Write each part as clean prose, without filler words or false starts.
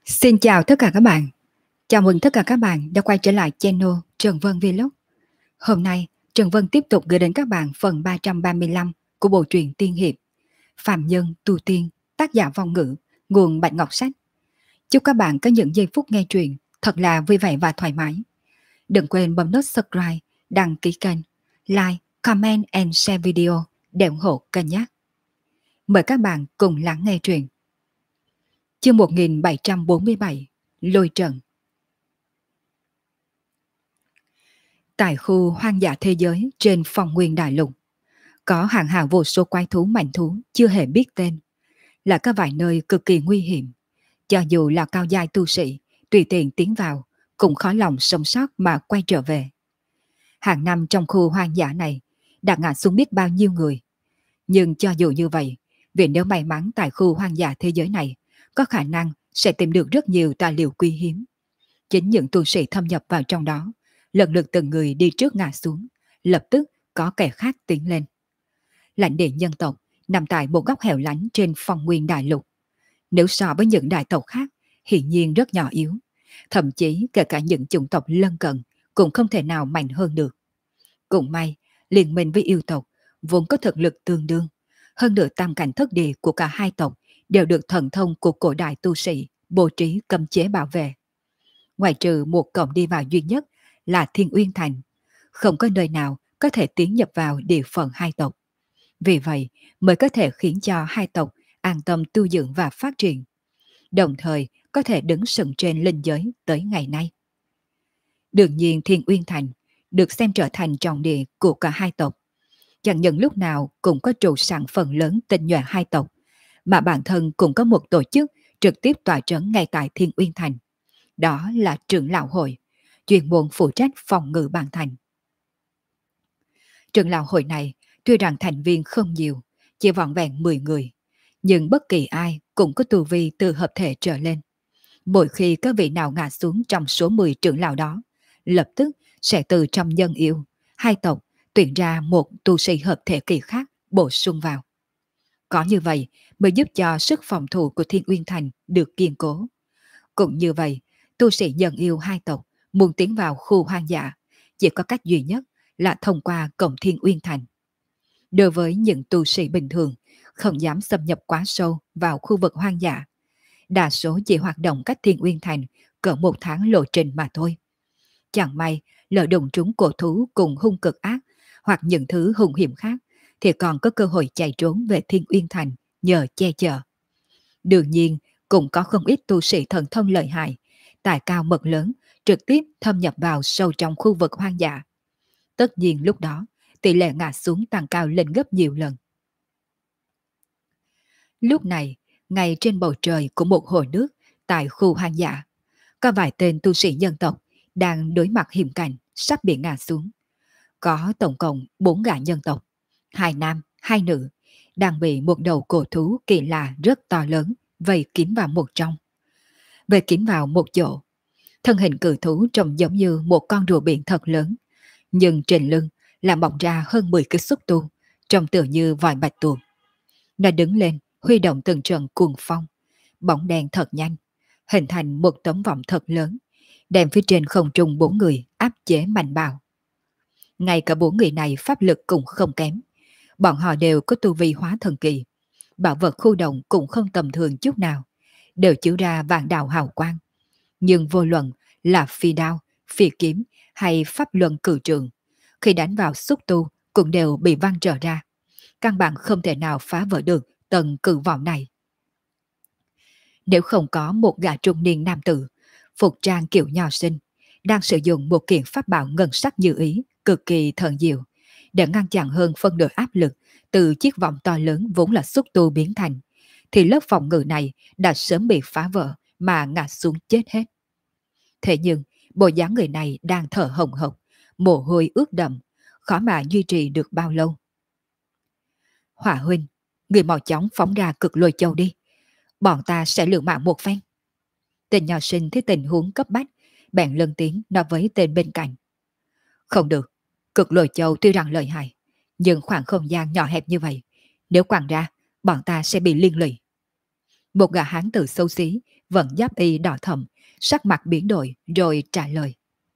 Xin chào tất cả các bạn. Chào mừng tất cả các bạn đã quay trở lại channel Trần Vân Vlog. Hôm nay, Trần Vân tiếp tục gửi đến các bạn phần 335 của bộ truyện tiên hiệp Phàm Nhân Tu Tiên, tác giả Vong Ngữ, nguồn Bạch Ngọc Sách. Chúc các bạn có những giây phút nghe truyện thật là vui vẻ và thoải mái. Đừng quên bấm nút subscribe, đăng ký kênh, like, comment and share video để ủng hộ kênh nhé. Mời các bạn cùng lắng nghe truyện. Chương 1747, Lôi Trận. Tại khu hoang dã thế giới trên phong nguyên đại lục, có hàng hà vô số quái thú mạnh thú chưa hề biết tên, là các vài nơi cực kỳ nguy hiểm. Cho dù là cao giai tu sĩ, tùy tiện tiến vào, cũng khó lòng sống sót mà quay trở về. Hàng năm trong khu hoang dã này, đã ngã xuống biết bao nhiêu người. Nhưng cho dù như vậy, vì nếu may mắn tại khu hoang dã thế giới này, có khả năng sẽ tìm được rất nhiều tài liệu quý hiếm. Chính những tu sĩ thâm nhập vào trong đó, lần lượt từng người đi trước ngã xuống, lập tức có kẻ khác tiến lên. Lãnh địa nhân tộc nằm tại một góc hẻo lánh trên phong nguyên đại lục. Nếu so với những đại tộc khác, hiển nhiên rất nhỏ yếu. Thậm chí kể cả những chủng tộc lân cận cũng không thể nào mạnh hơn được. Cũng may, liên minh với yêu tộc vốn có thực lực tương đương. Hơn nữa tam cảnh thất địa của cả hai tộc đều được thần thông của cổ đại tu sĩ bố trí cấm chế bảo vệ. Ngoài trừ một cổng đi vào duy nhất là Thiên Uyên Thành, không có nơi nào có thể tiến nhập vào địa phận hai tộc. Vì vậy mới có thể khiến cho hai tộc an tâm tu dưỡng và phát triển, đồng thời có thể đứng sừng trên linh giới tới ngày nay. Đương nhiên Thiên Uyên Thành được xem trở thành trọng địa của cả hai tộc. Chẳng những lúc nào cũng có trụ sẵn phần lớn tinh nhuệ hai tộc, mà bản thân cũng có một tổ chức trực tiếp tọa trấn ngay tại Thiên Uyên Thành. Đó là trưởng lão hội, chuyên môn phụ trách phòng ngự bản thành. Trưởng lão hội này tuy rằng thành viên không nhiều, chỉ vỏn vẹn 10 người, nhưng bất kỳ ai cũng có tu vi từ hợp thể trở lên. Mỗi khi có vị nào ngã xuống trong số 10 trưởng lão đó, lập tức sẽ từ trong nhân yêu, hai tộc tuyển ra một tu sĩ hợp thể kỳ khác bổ sung vào. Có như vậy mới giúp cho sức phòng thủ của Thiên Uyên Thành được kiên cố. Cũng như vậy, tu sĩ nhân yêu hai tộc muốn tiến vào khu hoang dã chỉ có cách duy nhất là thông qua cổng Thiên Uyên Thành. Đối với những tu sĩ bình thường không dám xâm nhập quá sâu vào khu vực hoang dã, đa số chỉ hoạt động cách Thiên Uyên Thành cỡ 1 tháng lộ trình mà thôi. Chẳng may lỡ đụng trúng cổ thú cùng hung cực ác hoặc những thứ hung hiểm khác thì còn có cơ hội chạy trốn về Thiên Uyên Thành nhờ che chở. Đương nhiên cũng có không ít tu sĩ thần thông lợi hại, tài cao mật lớn, trực tiếp thâm nhập vào sâu trong khu vực hoang dã. Tất nhiên lúc đó, tỷ lệ ngã xuống tăng cao lên gấp nhiều lần. Lúc này, ngay trên bầu trời của một hồ nước tại khu hoang dã, có vài tên tu sĩ nhân tộc đang đối mặt hiểm cảnh sắp bị ngã xuống. Có tổng cộng 4 gã nhân tộc, 2 nam, 2 nữ, đang bị một đầu cổ thú kỳ lạ rất to lớn vây kín vào một trong. Vây kín vào một chỗ, thân hình cự thú trông giống như một con rùa biển thật lớn, nhưng trên lưng là mọc ra hơn 10 cái xúc tu, trông tựa như vòi bạch tuộc. Nó đứng lên, huy động từng trận cuồng phong, bóng đen thật nhanh, hình thành một tấm vòng thật lớn, đem phía trên không trung 4 người áp chế mạnh bạo. Ngay cả 4 người này pháp lực cũng không kém, bọn họ đều có tu vi hóa thần kỳ, bảo vật khu động cũng không tầm thường chút nào, đều chiếu ra vạn đạo hào quang. Nhưng vô luận là phi đao, phi kiếm hay pháp luân cử trường, khi đánh vào xúc tu cũng đều bị văng trở ra, căn bản không thể nào phá vỡ được tầng cự vọng này. Nếu không có một gã trung niên nam tử, phục trang kiểu nho sinh, đang sử dụng một kiện pháp bảo ngân sắc như ý, cực kỳ thần diệu, để ngăn chặn hơn phân nửa áp lực từ chiếc vòng to lớn vốn là xúc tu biến thành, thì lớp phòng ngự này đã sớm bị phá vỡ mà ngã xuống chết hết. Thế nhưng, bộ dáng người này đang thở hồng hộc, mồ hôi ướt đậm, khó mà duy trì được bao lâu. Hỏa huynh, người mau chóng phóng ra cực lôi châu đi, bọn ta sẽ liều mạng một phen. Tên nho sinh thấy tình huống cấp bách, bèn lên tiếng nói với tên bên cạnh. Không được, cực lôi châu tuy rằng lợi hại, nhưng khoảng không gian nhỏ hẹp như vậy, nếu quăng ra, bọn ta sẽ bị liên lụy. Một gã hán tử xấu xí, vẫn giáp y đỏ thẫm, sắc mặt biến đổi rồi trả lời.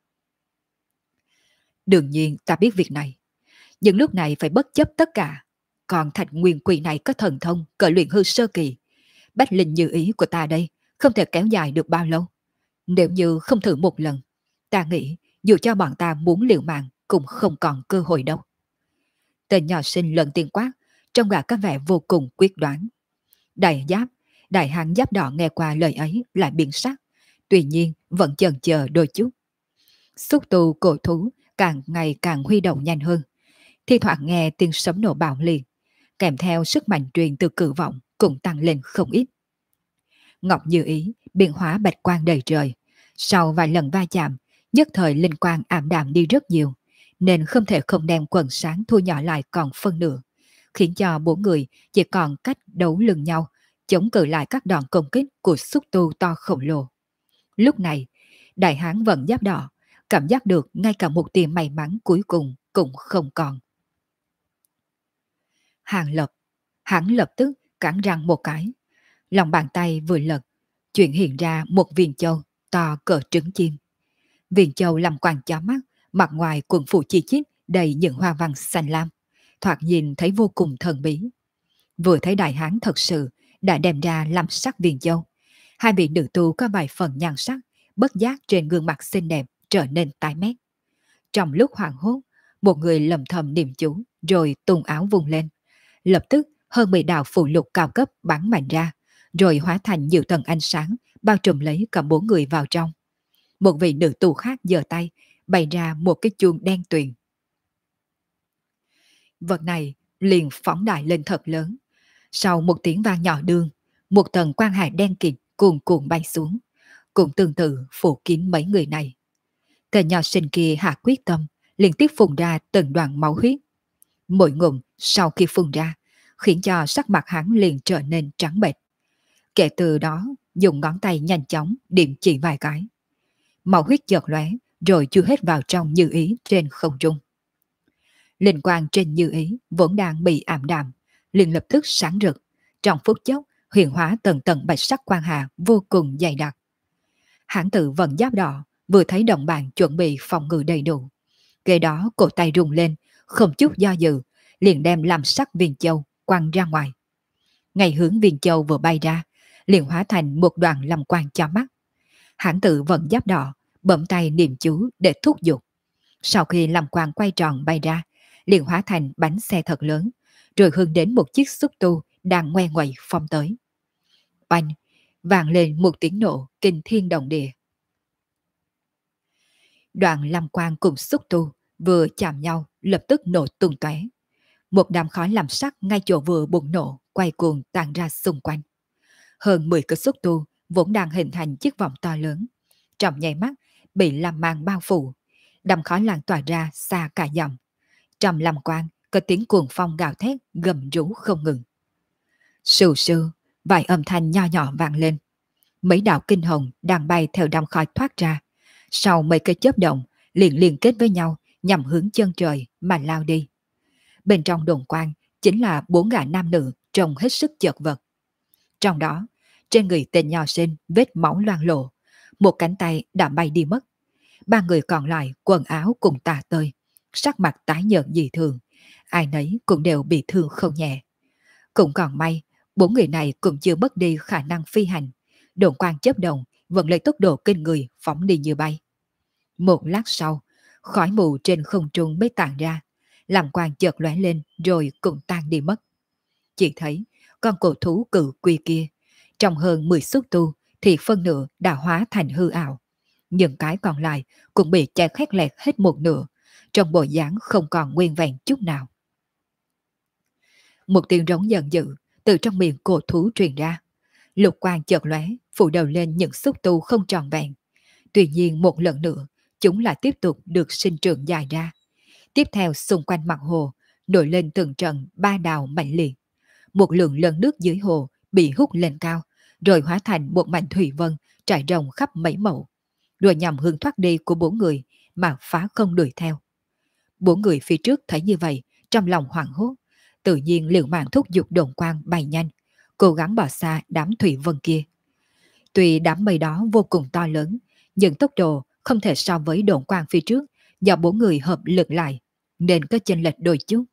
Đương nhiên ta biết việc này, nhưng lúc này phải bất chấp tất cả. Còn thạch nguyên quỷ này có thần thông cỡ luyện hư sơ kỳ. Bách linh như ý của ta đây không thể kéo dài được bao lâu. Nếu như không thử một lần, ta nghĩ dù cho bọn ta muốn liều mạng cũng không còn cơ hội đâu. Tên nhỏ sinh lần tiên quát, trông gã có vẻ vô cùng quyết đoán. Đại hán giáp đỏ nghe qua lời ấy lại biến sắc, tuy nhiên vẫn chần chờ đôi chút. Xúc tu cổ thú càng ngày càng huy động nhanh hơn, thi thoảng nghe tiếng sấm nổ bạo liệt, kèm theo sức mạnh truyền từ cự vọng cũng tăng lên không ít. Ngọc Như Ý biến hóa bạch quang đầy trời, sau vài lần va chạm, nhất thời linh quang ảm đạm đi rất nhiều, nên không thể không đem quần sáng thu nhỏ lại còn phân nửa, khiến cho bốn người chỉ còn cách đấu lưng nhau, chống cự lại các đòn công kích của xúc tu to khổng lồ. Lúc này, đại hán vẫn giáp đỏ, cảm giác được ngay cả một tia may mắn cuối cùng cũng không còn. Hàng Lập, hắn lập tức cắn răng một cái, lòng bàn tay vừa lật, chuyển hiện ra một viên châu to cỡ trứng chim. Viên châu làm quang chói mắt, mặt ngoài quần phủ chi chít đầy những hoa văn xanh lam, thoạt nhìn thấy vô cùng thần bí. Vừa thấy đại hán thật sự đã đem ra làm sắc viên châu, hai vị nữ tu có vài phần nhan sắc, bất giác trên gương mặt xinh đẹp trở nên tái mét. Trong lúc hoảng hốt, một người lầm thầm niệm chú rồi tung áo vung lên. Lập tức hơn 10 đạo phù lục cao cấp bắn mạnh ra, rồi hóa thành nhiều tầng ánh sáng bao trùm lấy cả bốn người vào trong. Một vị nữ tu khác giơ tay bày ra một cái chuông đen tuyền. Vật này liền phóng đại lên thật lớn. Sau một tiếng vang nhỏ đương, một tầng quang hải đen kịt cuồn cuộn bay xuống, cũng tương tự phủ kín mấy người này. Tên nho sinh kia hạ quyết tâm, liên tiếp phun ra từng đoạn máu huyết. Mỗi ngụm sau khi phun ra, khiến cho sắc mặt hắn liền trở nên trắng bệch. Kể từ đó, dùng ngón tay nhanh chóng điểm chỉ vài cái. Máu huyết chợt lóe, rồi chui hết vào trong Như Ý trên không trung. Linh quang trên Như Ý vốn đang bị ảm đạm, liền lập tức sáng rực, trong phút chốc huyền hóa tầng tầng bạch sắc quang hà vô cùng dày đặc. Hãn tự vận giáp đỏ vừa thấy đồng bạn chuẩn bị phòng ngự đầy đủ, kế đó cổ tay rung lên, không chút do dự, liền đem làm sắc viên châu quăng ra ngoài. Ngay hướng viên châu vừa bay ra, liền hóa thành một đoàn làm quang cho mắt. Hãn tự vận giáp đỏ bấm tay niệm chú để thúc giục. Sau khi làm quang quay tròn bay ra, liền hóa thành bánh xe thật lớn, rồi hướng đến một chiếc xúc tu đang ngoe ngoẩy phong tới. Oanh, vang lên một tiếng nổ kinh thiên động địa. Đoạn làm quang cùng xúc tu vừa chạm nhau lập tức nổ tung tóe. Một đám khói làm sắc ngay chỗ vừa bùng nổ quay cuồng tàn ra xung quanh. Hơn 10 cái xúc tu vốn đang hình thành chiếc vòng to lớn, trong nháy mắt bị làm màn bao phủ, đám khói lan tỏa ra xa cả dặm. Trong làm quang có tiếng cuồng phong gào thét gầm rú không ngừng. Sù sù, vài âm thanh nho nhỏ vang lên. Mấy đạo kinh hồng đang bay theo đám khói thoát ra, sau mấy cái chớp động liền liên kết với nhau nhằm hướng chân trời mà lao đi. Bên trong đồn quang chính là 4 gã nam nữ trông hết sức chật vật. Trong đó, trên người tên nho sinh vết máu loang lổ, một cánh tay đã bay đi mất. 3 người còn lại quần áo cùng tả tơi, sắc mặt tái nhợt dị thường, ai nấy cũng đều bị thương không nhẹ. Cũng còn may, 4 người này cũng chưa mất đi khả năng phi hành, đồn quang chớp động vẫn lấy tốc độ kinh người phóng đi như bay. Một lát sau, khói mù trên không trung mới tản ra, làm quang chợt lóe lên rồi cũng tan đi mất. Chỉ thấy con cổ thú cự quy kia, trong hơn 10 xúc tu thì phân nửa đã hóa thành hư ảo. Những cái còn lại cũng bị chặt khét lẹt hết một nửa, trong bộ dáng không còn nguyên vẹn chút nào. Một tiếng rống giận dữ từ trong miệng cổ thú truyền ra. Lục quang chợt lóe, phủ đầu lên những xúc tu không tròn vẹn. Tuy nhiên một lần nữa, chúng lại tiếp tục được sinh trưởng dài ra. Tiếp theo xung quanh mặt hồ, nổi lên từng trận 3 đào mạnh liệt. Một lượng lớn nước dưới hồ bị hút lên cao, rồi hóa thành một mảnh thủy vân trải rộng khắp mấy mẫu, rồi nhằm hướng thoát đi của 4 người mà phá không đuổi theo. 4 người phía trước thấy như vậy, trong lòng hoảng hốt, tự nhiên liều mạng thúc giục đồn quang bay nhanh, cố gắng bỏ xa đám thủy vân kia. Tuy đám mây đó vô cùng to lớn, nhưng tốc độ không thể so với độn quang phía trước do bốn người hợp lực lại, nên có chênh lệch đôi chút.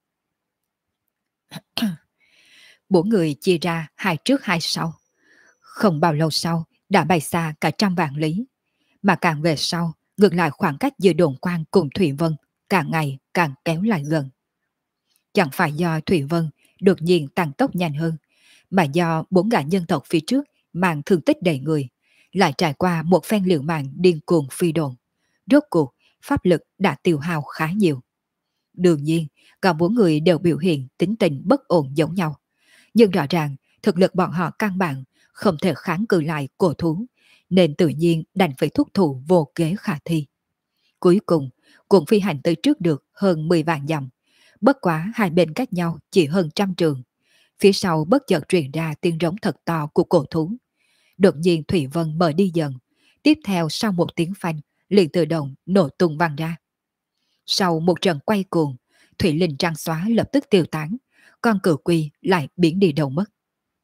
Bốn người chia ra hai trước hai sau. Không bao lâu sau, đã bay xa cả trăm vạn lý. Mà càng về sau, ngược lại khoảng cách giữa đồn quang cùng Thủy Vân càng ngày càng kéo lại gần. Chẳng phải do Thủy Vân đột nhiên tăng tốc nhanh hơn, mà do bốn gã nhân tộc phía trước mang thương tích đầy người, lại trải qua một phen liều mạng điên cuồng phi đồn. Rốt cuộc, pháp lực đã tiêu hao khá nhiều. Đương nhiên, cả bốn người đều biểu hiện tính tình bất ổn giống nhau. Nhưng rõ ràng, thực lực bọn họ căn bản không thể kháng cự lại cổ thú, nên tự nhiên đành phải thúc thủ vô kế khả thi. Cuối cùng, cũng phi hành tới trước được hơn 10 vạn dặm. Bất quá hai bên cách nhau chỉ hơn trăm trường. Phía sau bất chợt truyền ra tiếng rống thật to của cổ thú. Đột nhiên Thủy Vân mở đi dần. Tiếp theo sau một tiếng phanh, liền tự động nổ tung văng ra. Sau một trận quay cuồng, Thủy Linh trăng xóa lập tức tiêu tán, con cự quy lại biến đi đâu mất.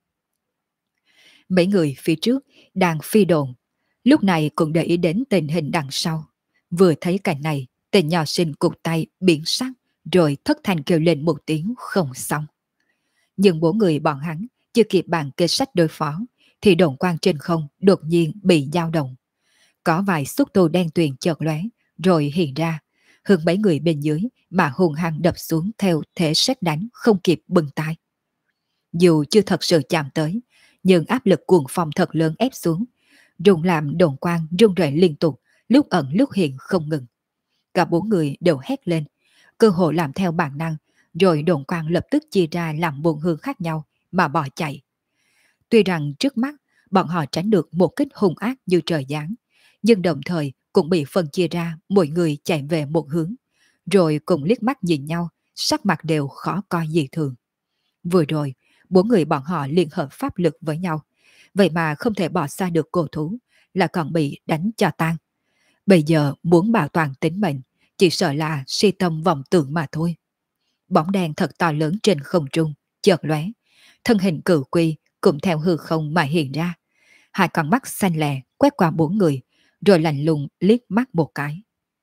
Mấy người phía trước đang phi đồn, lúc này cũng để ý đến tình hình đằng sau. Vừa thấy cảnh này, tên nhỏ sinh cụt tay biến sắc, rồi thất thanh kêu lên một tiếng không xong. Nhưng bốn người bọn hắn chưa kịp bàn kế sách đối phó, thì đồn quang trên không đột nhiên bị dao động. Có vài xúc tu đen tuyền chợt lóe, rồi hiện ra, hơn mấy người bên dưới mà hùng hăng đập xuống theo thể sét đánh không kịp bừng tay. Dù chưa thật sự chạm tới, nhưng áp lực cuồng phong thật lớn ép xuống, rung làm đồn quang rung rẩy liên tục, lúc ẩn lúc hiện không ngừng. Cả bốn người đều hét lên, cơ hội làm theo bản năng, rồi đồn quang lập tức chia ra làm bốn hướng khác nhau mà bỏ chạy. Tuy rằng trước mắt bọn họ tránh được một kích hung ác như trời giáng, nhưng đồng thời cũng bị phân chia ra mỗi người chạy về một hướng, rồi cùng liếc mắt nhìn nhau, sắc mặt đều khó coi dị thường. Vừa rồi, bốn người bọn họ liên hợp pháp lực với nhau, vậy mà không thể bỏ xa được cổ thú, là còn bị đánh cho tan. Bây giờ muốn bảo toàn tính mệnh, chỉ sợ là si tâm vọng tưởng mà thôi. Bóng đen thật to lớn trên không trung, chợt lóe, thân hình cự quy cũng theo hư không mà hiện ra. Hai con mắt xanh lè quét qua bốn người, rồi lạnh lùng liếc mắt một cái.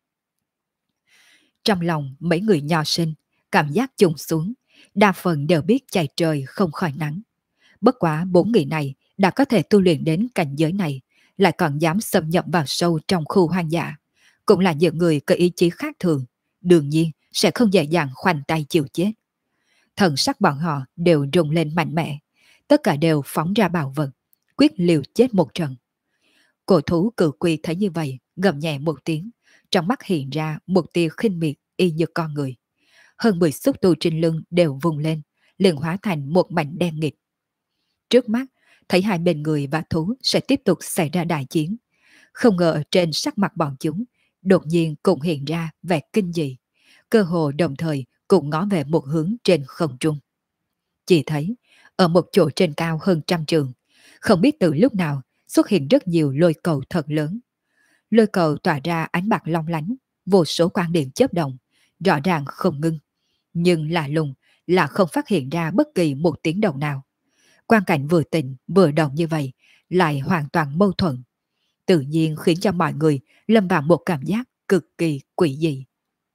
Trong lòng mấy người nho sinh, cảm giác trùng xuống, đa phần đều biết chạy trời không khỏi nắng. Bất quá bốn người này đã có thể tu luyện đến cảnh giới này, lại còn dám xâm nhập vào sâu trong khu hoang dã. Cũng là những người có ý chí khác thường, đương nhiên sẽ không dễ dàng khoanh tay chịu chết. Thần sắc bọn họ đều rung lên mạnh mẽ, tất cả đều phóng ra bạo vật, quyết liều chết một trận. Cổ thú cự quy thấy như vậy, gầm nhẹ một tiếng, trong mắt hiện ra một tia khinh miệt y như con người. Hơn 10 xúc tu trên lưng đều vùng lên, liền hóa thành một mảnh đen nghịt. Trước mắt, thấy hai bên người và thú sẽ tiếp tục xảy ra đại chiến. Không ngờ trên sắc mặt bọn chúng, đột nhiên cũng hiện ra vẻ kinh dị. Cơ hồ đồng thời cũng ngó về một hướng trên không trung. Chỉ thấy, ở một chỗ trên cao hơn trăm trường, không biết từ lúc nào xuất hiện rất nhiều lôi cầu thật lớn. Lôi cầu tỏa ra ánh bạc long lánh, vô số quang điện chớp động, rõ ràng không ngưng. Nhưng lạ lùng là không phát hiện ra bất kỳ một tiếng động nào. Quan cảnh vừa tĩnh vừa động như vậy lại hoàn toàn mâu thuẫn, tự nhiên khiến cho mọi người lâm vào một cảm giác cực kỳ quỷ dị.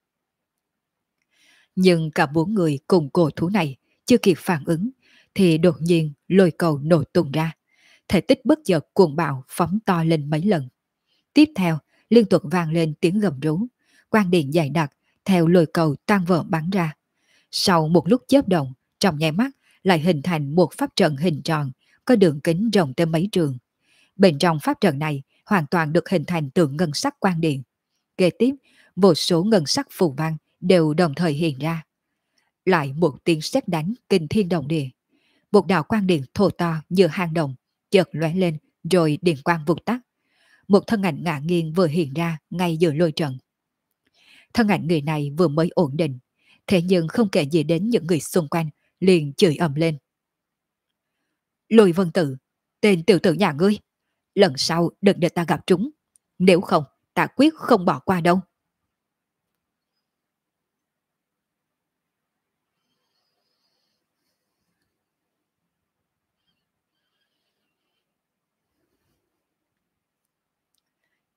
Nhưng cả bốn người cùng cổ thú này chưa kịp phản ứng thì đột nhiên lôi cầu nổ tung ra, thể tích bất chợt cuồng bạo phóng to lên mấy lần. Tiếp theo liên tục vang lên tiếng gầm rú, quang điện dày đặc theo lôi cầu tan vỡ bắn ra. Sau một lúc chớp động, trong nháy mắt lại hình thành một pháp trận hình tròn có đường kính rộng tới mấy trường. Bên trong pháp trận này hoàn toàn được hình thành từ ngân sắc quang điện. Kế tiếp, vô số ngân sắc phù văn đều đồng thời hiện ra. Lại một tiếng sét đánh kinh thiên động địa. Một đạo quang điện thô to như hang động chợt lóe lên rồi điện quang vụt tắt. Một thân ảnh ngả nghiêng vừa hiện ra ngay giữa lôi trận. Thân ảnh người này vừa mới ổn định, thế nhưng không kể gì đến những người xung quanh, liền chửi ầm lên. Lôi Vân Tử, tên tiểu tử nhà ngươi, lần sau đừng để ta gặp chúng, nếu không ta quyết không bỏ qua đâu.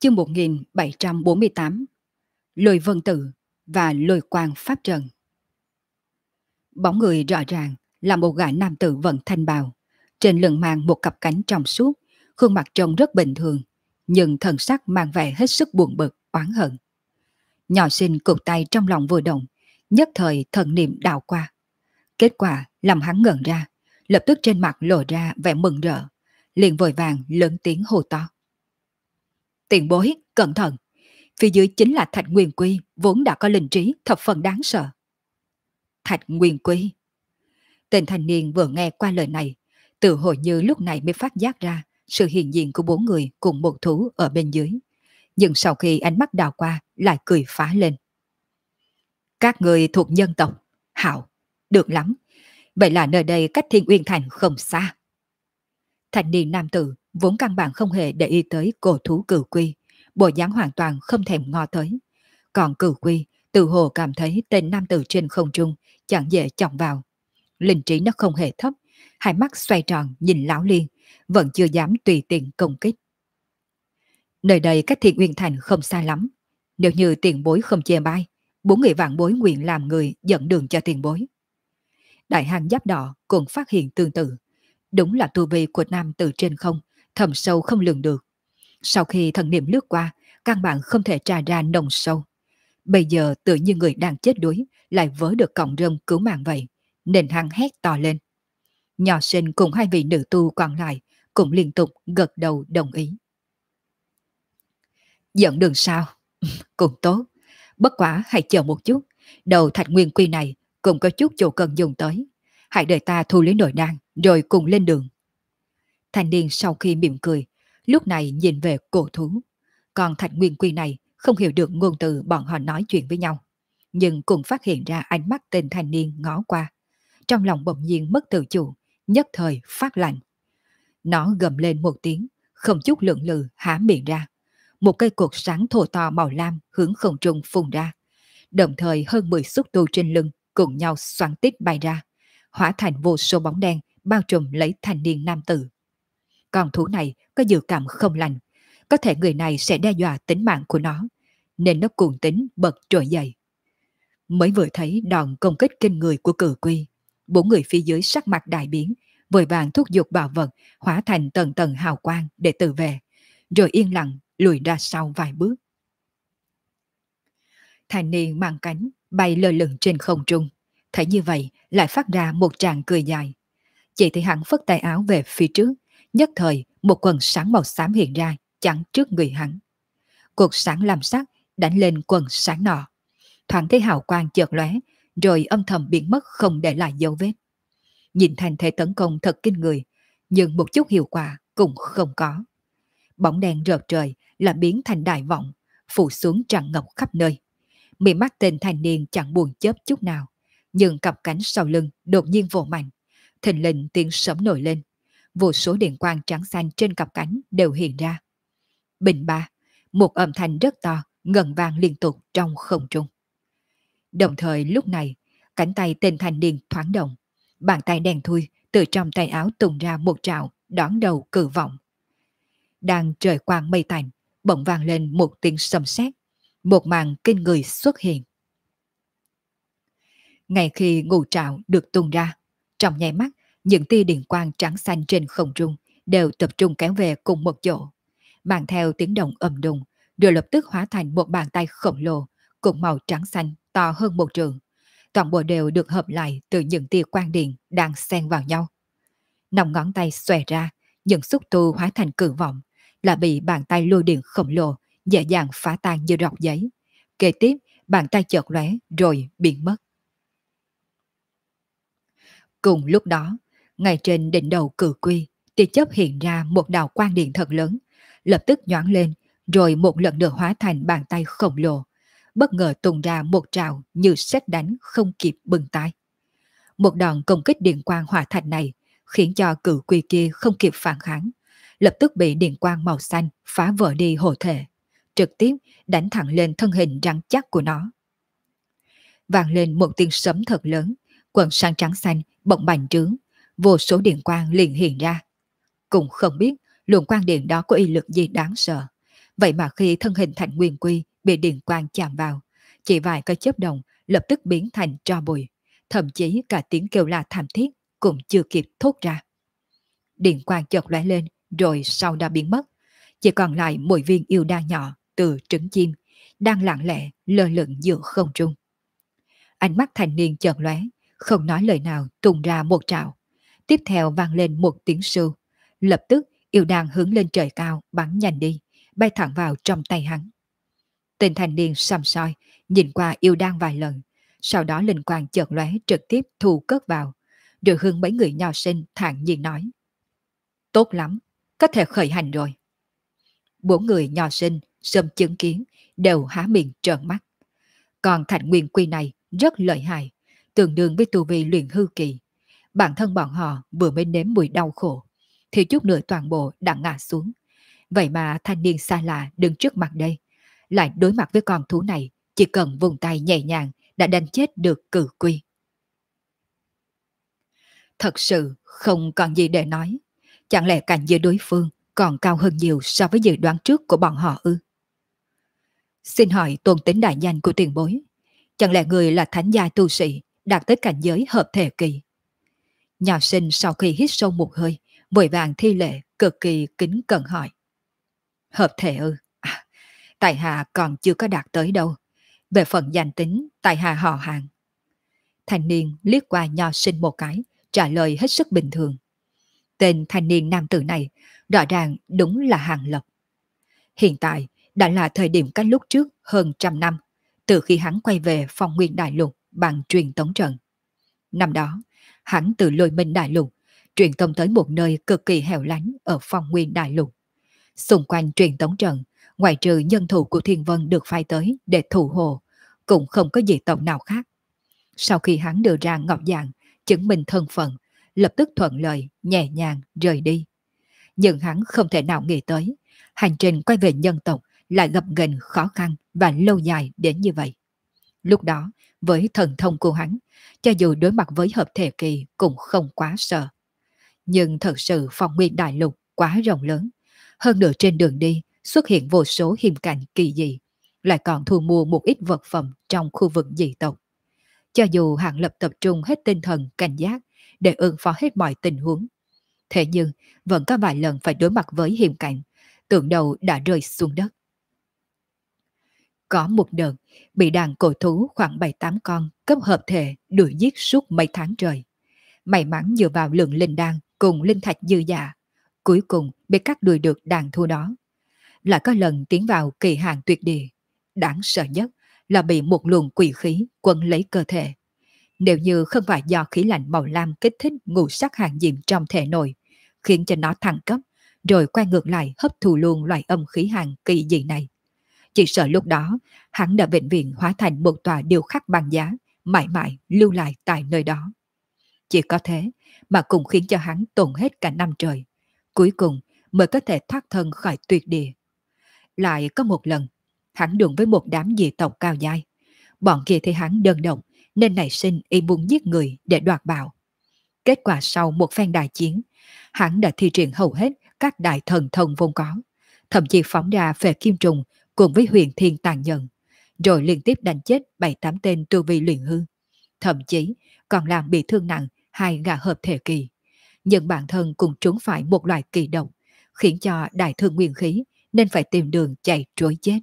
Chương 1748. Lôi vân tự và lôi quang pháp trận. Bóng người rõ ràng là một gã nam tử vận thanh bào, trên lưng mang một cặp cánh trong suốt, khuôn mặt trông rất bình thường, nhưng thần sắc mang vẻ hết sức buồn bực, oán hận. Nhỏ sinh cụt tay trong lòng vừa động, nhất thời thần niệm đảo qua. Kết quả làm hắn ngẩn ra, lập tức trên mặt lộ ra vẻ mừng rỡ, liền vội vàng lớn tiếng hô to. Tiền bối, cẩn thận! Phía dưới chính là Thạch Nguyên Quy, vốn đã có linh trí thập phần đáng sợ. Thạch Nguyên Quy. Tên thanh niên vừa nghe qua lời này, tự hồi như lúc này mới phát giác ra sự hiện diện của bốn người cùng một thú ở bên dưới. Nhưng sau khi ánh mắt đào qua, lại cười phá lên. Các người thuộc nhân tộc. Hảo, được lắm. Vậy là nơi đây cách Thiên Uyên Thành không xa. Thanh niên nam tử vốn căn bản không hề để ý tới cổ thú Cửu Quy, bộ dáng hoàn toàn không thèm ngó tới. Còn Cửu Quy tự hồ cảm thấy tên nam tử trên không trung chẳng dễ chọc vào. Linh trí nó không hề thấp, hai mắt xoay tròn nhìn Lão Liên, vẫn chưa dám tùy tiện công kích. Nơi đây cách Thiên Uyên Thành không xa lắm. Nếu như tiền bối không chê bai, bốn người vạn bối nguyện làm người dẫn đường cho tiền bối. Đại hang giáp đỏ cũng phát hiện tương tự. Đúng là tu vi của nam tử trên không, thầm sâu không lường được. Sau khi thần niệm lướt qua, căn bản không thể tra ra nồng sâu. Bây giờ tự như người đang chết đuối, lại vớ được cọng rơm cứu mạng vậy, nên hắn hét to lên. Nhỏ sinh cùng hai vị nữ tu còn lại cũng liên tục gật đầu đồng ý. Dẫn đường sao? Cũng tốt. Bất quả hãy chờ một chút, đầu Thạch Nguyên Quy này cũng có chút chỗ cần dùng tới. Hãy đợi ta thu lấy nội đan rồi cùng lên đường. Thanh niên sau khi mỉm cười, lúc này nhìn về cổ thú. Còn Thạch Nguyên Quy này không hiểu được ngôn từ bọn họ nói chuyện với nhau, nhưng cũng phát hiện ra ánh mắt tên thanh niên ngó qua. Trong lòng bỗng nhiên mất tự chủ, nhất thời phát lạnh. Nó gầm lên một tiếng, không chút lượng lự há miệng ra. Một cây cột sáng thô to màu lam hướng không trung phun ra. Đồng thời hơn 10 xúc tu trên lưng cùng nhau xoắn tít bay ra, hóa thành vô số bóng đen bao trùm lấy thanh niên nam tử. Con thú này có dự cảm không lành, có thể người này sẽ đe dọa tính mạng của nó, nên nó cuồng tính bật trội dậy. Mới vừa thấy đòn công kích kinh người của Cửu Quy, bốn người phía dưới sắc mặt đại biến, vội vàng thúc giục bảo vật hóa thành tầng tầng hào quang để tự vệ, rồi yên lặng lùi ra sau vài bước. Thanh niên mang cánh bay lơ lửng trên không trung, thấy như vậy lại phát ra một tràng cười dài. Chỉ thấy hắn phất tay áo về phía trước, nhất thời một quần sáng màu xám hiện ra chắn trước người hắn. Cột sáng lam sắc đánh lên quần sáng nọ, thoáng thấy hào quang chợt lóe, rồi âm thầm biến mất không để lại dấu vết. Nhìn thành thế tấn công thật kinh người, nhưng một chút hiệu quả cũng không có. Bóng đen rợp trời là biến thành đại vọng, phủ xuống tràn ngập khắp nơi. Mì mắt tên thanh niên chẳng buồn chớp chút nào, nhưng cặp cánh sau lưng đột nhiên vỗ mạnh, thình lình tiếng sấm nổi lên. Vô số điện quang trắng xanh trên cặp cánh đều hiện ra. Bình ba, một âm thanh rất to, ngân vang liên tục trong không trung. Đồng thời lúc này, cánh tay tên thanh niên thoáng động, bàn tay đen thui từ trong tay áo tung ra một trảo đón đầu cự vọng. Đang trời quang mây tạnh, bỗng vang lên một tiếng sấm sét, một màn kinh người xuất hiện. Ngay khi ngũ trảo được tung ra, trong nháy mắt, những tia điện quang trắng xanh trên không trung đều tập trung kéo về cùng một chỗ, mang theo tiếng động ầm đùng, rồi lập tức hóa thành một bàn tay khổng lồ, cùng màu trắng xanh to hơn một trượng. Toàn bộ đều được hợp lại từ những tia quang điện đang xen vào nhau. Nòng ngón tay xòe ra, những xúc tu hóa thành cự vọng, là bị bàn tay lôi điện khổng lồ dễ dàng phá tan như rọc giấy. Kế tiếp, bàn tay chợt lóe rồi biến mất. Cùng lúc đó, ngay trên đỉnh đầu Cửu Quy, tia chớp hiện ra một đạo quang điện thật lớn, lập tức nhoáng lên, rồi một lần nữa hóa thành bàn tay khổng lồ, bất ngờ tung ra một trảo như sét đánh không kịp bừng tay. Một đòn công kích điện quang hỏa thạch này khiến cho Cửu Quy kia không kịp phản kháng, lập tức bị điện quang màu xanh phá vỡ đi hộ thể, trực tiếp đánh thẳng lên thân hình rắn chắc của nó. Vang lên một tiếng sấm thật lớn, quần sáng trắng xanh bỗng bành trướng, vô số điện quang liền hiện ra. Cũng không biết luồng quang điện đó có uy lực gì đáng sợ, Vậy mà khi thân hình Thành Nguyên Quy bị điện quang chạm vào, chỉ vài cái chớp đồng lập tức biến thành tro bụi, thậm chí cả tiếng kêu la thảm thiết cũng chưa kịp thốt ra. Điện quang chợt lóe lên rồi sau đó biến mất, chỉ còn lại một viên yêu đan nhỏ từ trứng chim đang lặng lẽ lơ lửng giữa không trung. Ánh mắt thanh niên chợt lóe, không nói lời nào tung ra một trảo. Tiếp theo vang lên một tiếng sưu. Lập tức yêu đan hướng lên trời cao bắn nhanh đi, bay thẳng vào trong tay hắn. Tên thanh niên săm soi, nhìn qua yêu đan vài lần, sau đó linh quang chợt lóe trực tiếp thu cất vào, rồi hướng mấy người nho sinh thản nhiên nói. Tốt lắm, có thể khởi hành rồi. Bốn người nho sinh sớm chứng kiến đều há miệng trợn mắt. Còn Thành Nguyên Quy này rất lợi hại, tương đương với tu vi luyện hư kỳ. Bản thân bọn họ vừa mới nếm mùi đau khổ, thì chút nữa toàn bộ đã ngã xuống. Vậy mà thanh niên xa lạ đứng trước mặt đây, lại đối mặt với con thú này, chỉ cần vùng tay nhẹ nhàng đã đánh chết được cử quy. Thật sự không còn gì để nói. Chẳng lẽ cảnh giới đối phương còn cao hơn nhiều so với dự đoán trước của bọn họ ư? Xin hỏi tôn tính đại danh của tiền bối, chẳng lẽ người là thánh giai tu sĩ đạt tới cảnh giới hợp thể kỳ? Nhà sinh sau khi hít sâu một hơi, vội vàng thi lễ cực kỳ kính cẩn hỏi. Hợp thể ư? À, tại hạ còn chưa có đạt tới đâu. Về phần danh tính, tại hạ họ Hàng. Thanh niên liếc qua nho sinh một cái, trả lời hết sức bình thường. Tên thanh niên nam tử này rõ ràng đúng là Hàng Lập. Hiện tại đã là thời điểm cách lúc trước hơn 100 năm, từ khi hắn quay về Phong Nguyên Đại Lục bằng truyền tống trận. Năm đó, hắn từ Lôi Minh Đại Lục truyền tống tới một nơi cực kỳ hẻo lánh ở Phong Nguyên Đại Lục. Xung quanh truyền tống trận, ngoại trừ nhân thủ của Thiên Vân được phái tới để thủ hộ, cũng không có dị tộc nào khác. Sau khi hắn đưa ra ngọc dạng, chứng minh thân phận, lập tức thuận lợi, nhẹ nhàng rời đi. Nhưng hắn không thể nào nghĩ tới, hành trình quay về nhân tộc lại gặp ghềnh khó khăn và lâu dài đến như vậy. Lúc đó, với thần thông của hắn, cho dù đối mặt với hợp thể kỳ cũng không quá sợ. Nhưng thật sự Phong Nguyên Đại Lục quá rộng lớn, hơn nữa trên đường đi xuất hiện vô số hiểm cảnh kỳ dị, lại còn thu mua một ít vật phẩm trong khu vực dị tộc. Cho dù Hàng Lập tập trung hết tinh thần cảnh giác để ứng phó hết mọi tình huống, thế nhưng vẫn có vài lần phải đối mặt với hiểm cảnh, tưởng đầu đã rơi xuống đất. Có một đợt, bị đàn cổ thú khoảng 7-8 con cấp hợp thể đuổi giết suốt mấy tháng trời. May mắn dựa vào lượng linh đan cùng linh thạch dư giả, cuối cùng bị cắt đuổi được đàn thú đó. Lại có lần tiến vào kỳ hạn tuyệt địa, đáng sợ nhất là bị một luồng quỷ khí quấn lấy cơ thể. Nếu như không phải do khí lạnh màu lam kích thích ngũ sắc hàng diệm trong thể nội, khiến cho nó thăng cấp, rồi quay ngược lại hấp thụ luôn loại âm khí hàng kỳ dị này. Chỉ sợ lúc đó, hắn đã bệnh viện hóa thành một tòa điêu khắc bằng giá, mãi mãi lưu lại tại nơi đó. Chỉ có thế mà cũng khiến cho hắn tổn hết cả năm trời, cuối cùng mới có thể thoát thân khỏi tuyệt địa. Lại có một lần, hắn đụng với một đám dị tộc cao dai. Bọn kia thấy hắn đơn độc nên nảy sinh ý muốn giết người để đoạt bảo. Kết quả sau một phen đại chiến, hắn đã thi triển hầu hết các đại thần thông vốn có, thậm chí phóng ra phệ kim trùng cùng với huyền thiên tàn nhẫn, rồi liên tiếp đánh chết 7-8 tên tu vi luyện hư, thậm chí còn làm bị thương nặng 2 gã hợp thể kỳ. Nhưng bản thân cũng trúng phải một loại kỳ độc, khiến cho đại thương nguyên khí nên phải tìm đường chạy trối chết.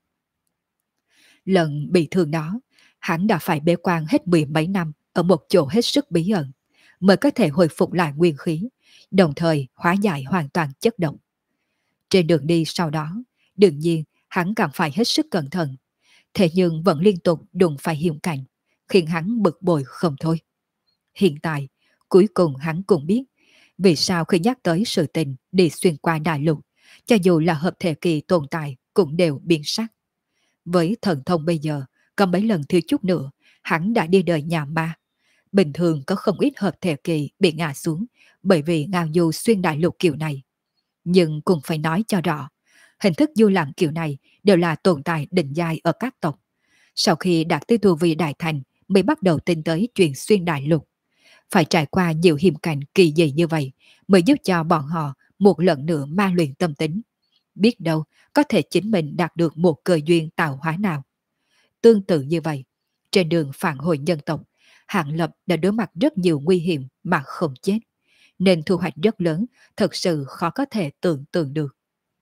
Lần bị thương đó, hắn đã phải bế quan hết 10 mấy năm ở một chỗ hết sức bí ẩn, mới có thể hồi phục lại nguyên khí, đồng thời hóa giải hoàn toàn chất độc. Trên đường đi sau đó, đương nhiên hắn càng phải hết sức cẩn thận, thế nhưng vẫn liên tục đụng phải hiểm cảnh, khiến hắn bực bội không thôi. Hiện tại, cuối cùng hắn cũng biết, vì sao khi nhắc tới sự tình đi xuyên qua đại lục, cho dù là hợp thể kỳ tồn tại cũng đều biến sắc. Với thần thông bây giờ, có mấy lần thiếu chút nữa, hắn đã đi đời nhà ma. Bình thường có không ít hợp thể kỳ bị ngã xuống bởi vì ngao du xuyên đại lục kiểu này. Nhưng cũng phải nói cho rõ, hình thức du lãm kiểu này đều là tồn tại đỉnh giai ở các tộc. Sau khi đạt tới tu vi đại thành mới bắt đầu tin tới chuyện xuyên đại lục. Phải trải qua nhiều hiểm cảnh kỳ dị như vậy mới giúp cho bọn họ một lần nữa ma luyện tâm tính. biết đâu có thể chính mình đạt được một cơ duyên tạo hóa nào. Tương tự như vậy, trên đường phản hồi nhân tộc, Hạng Lập đã đối mặt rất nhiều nguy hiểm mà không chết, nên thu hoạch rất lớn, thật sự khó có thể tưởng tượng được.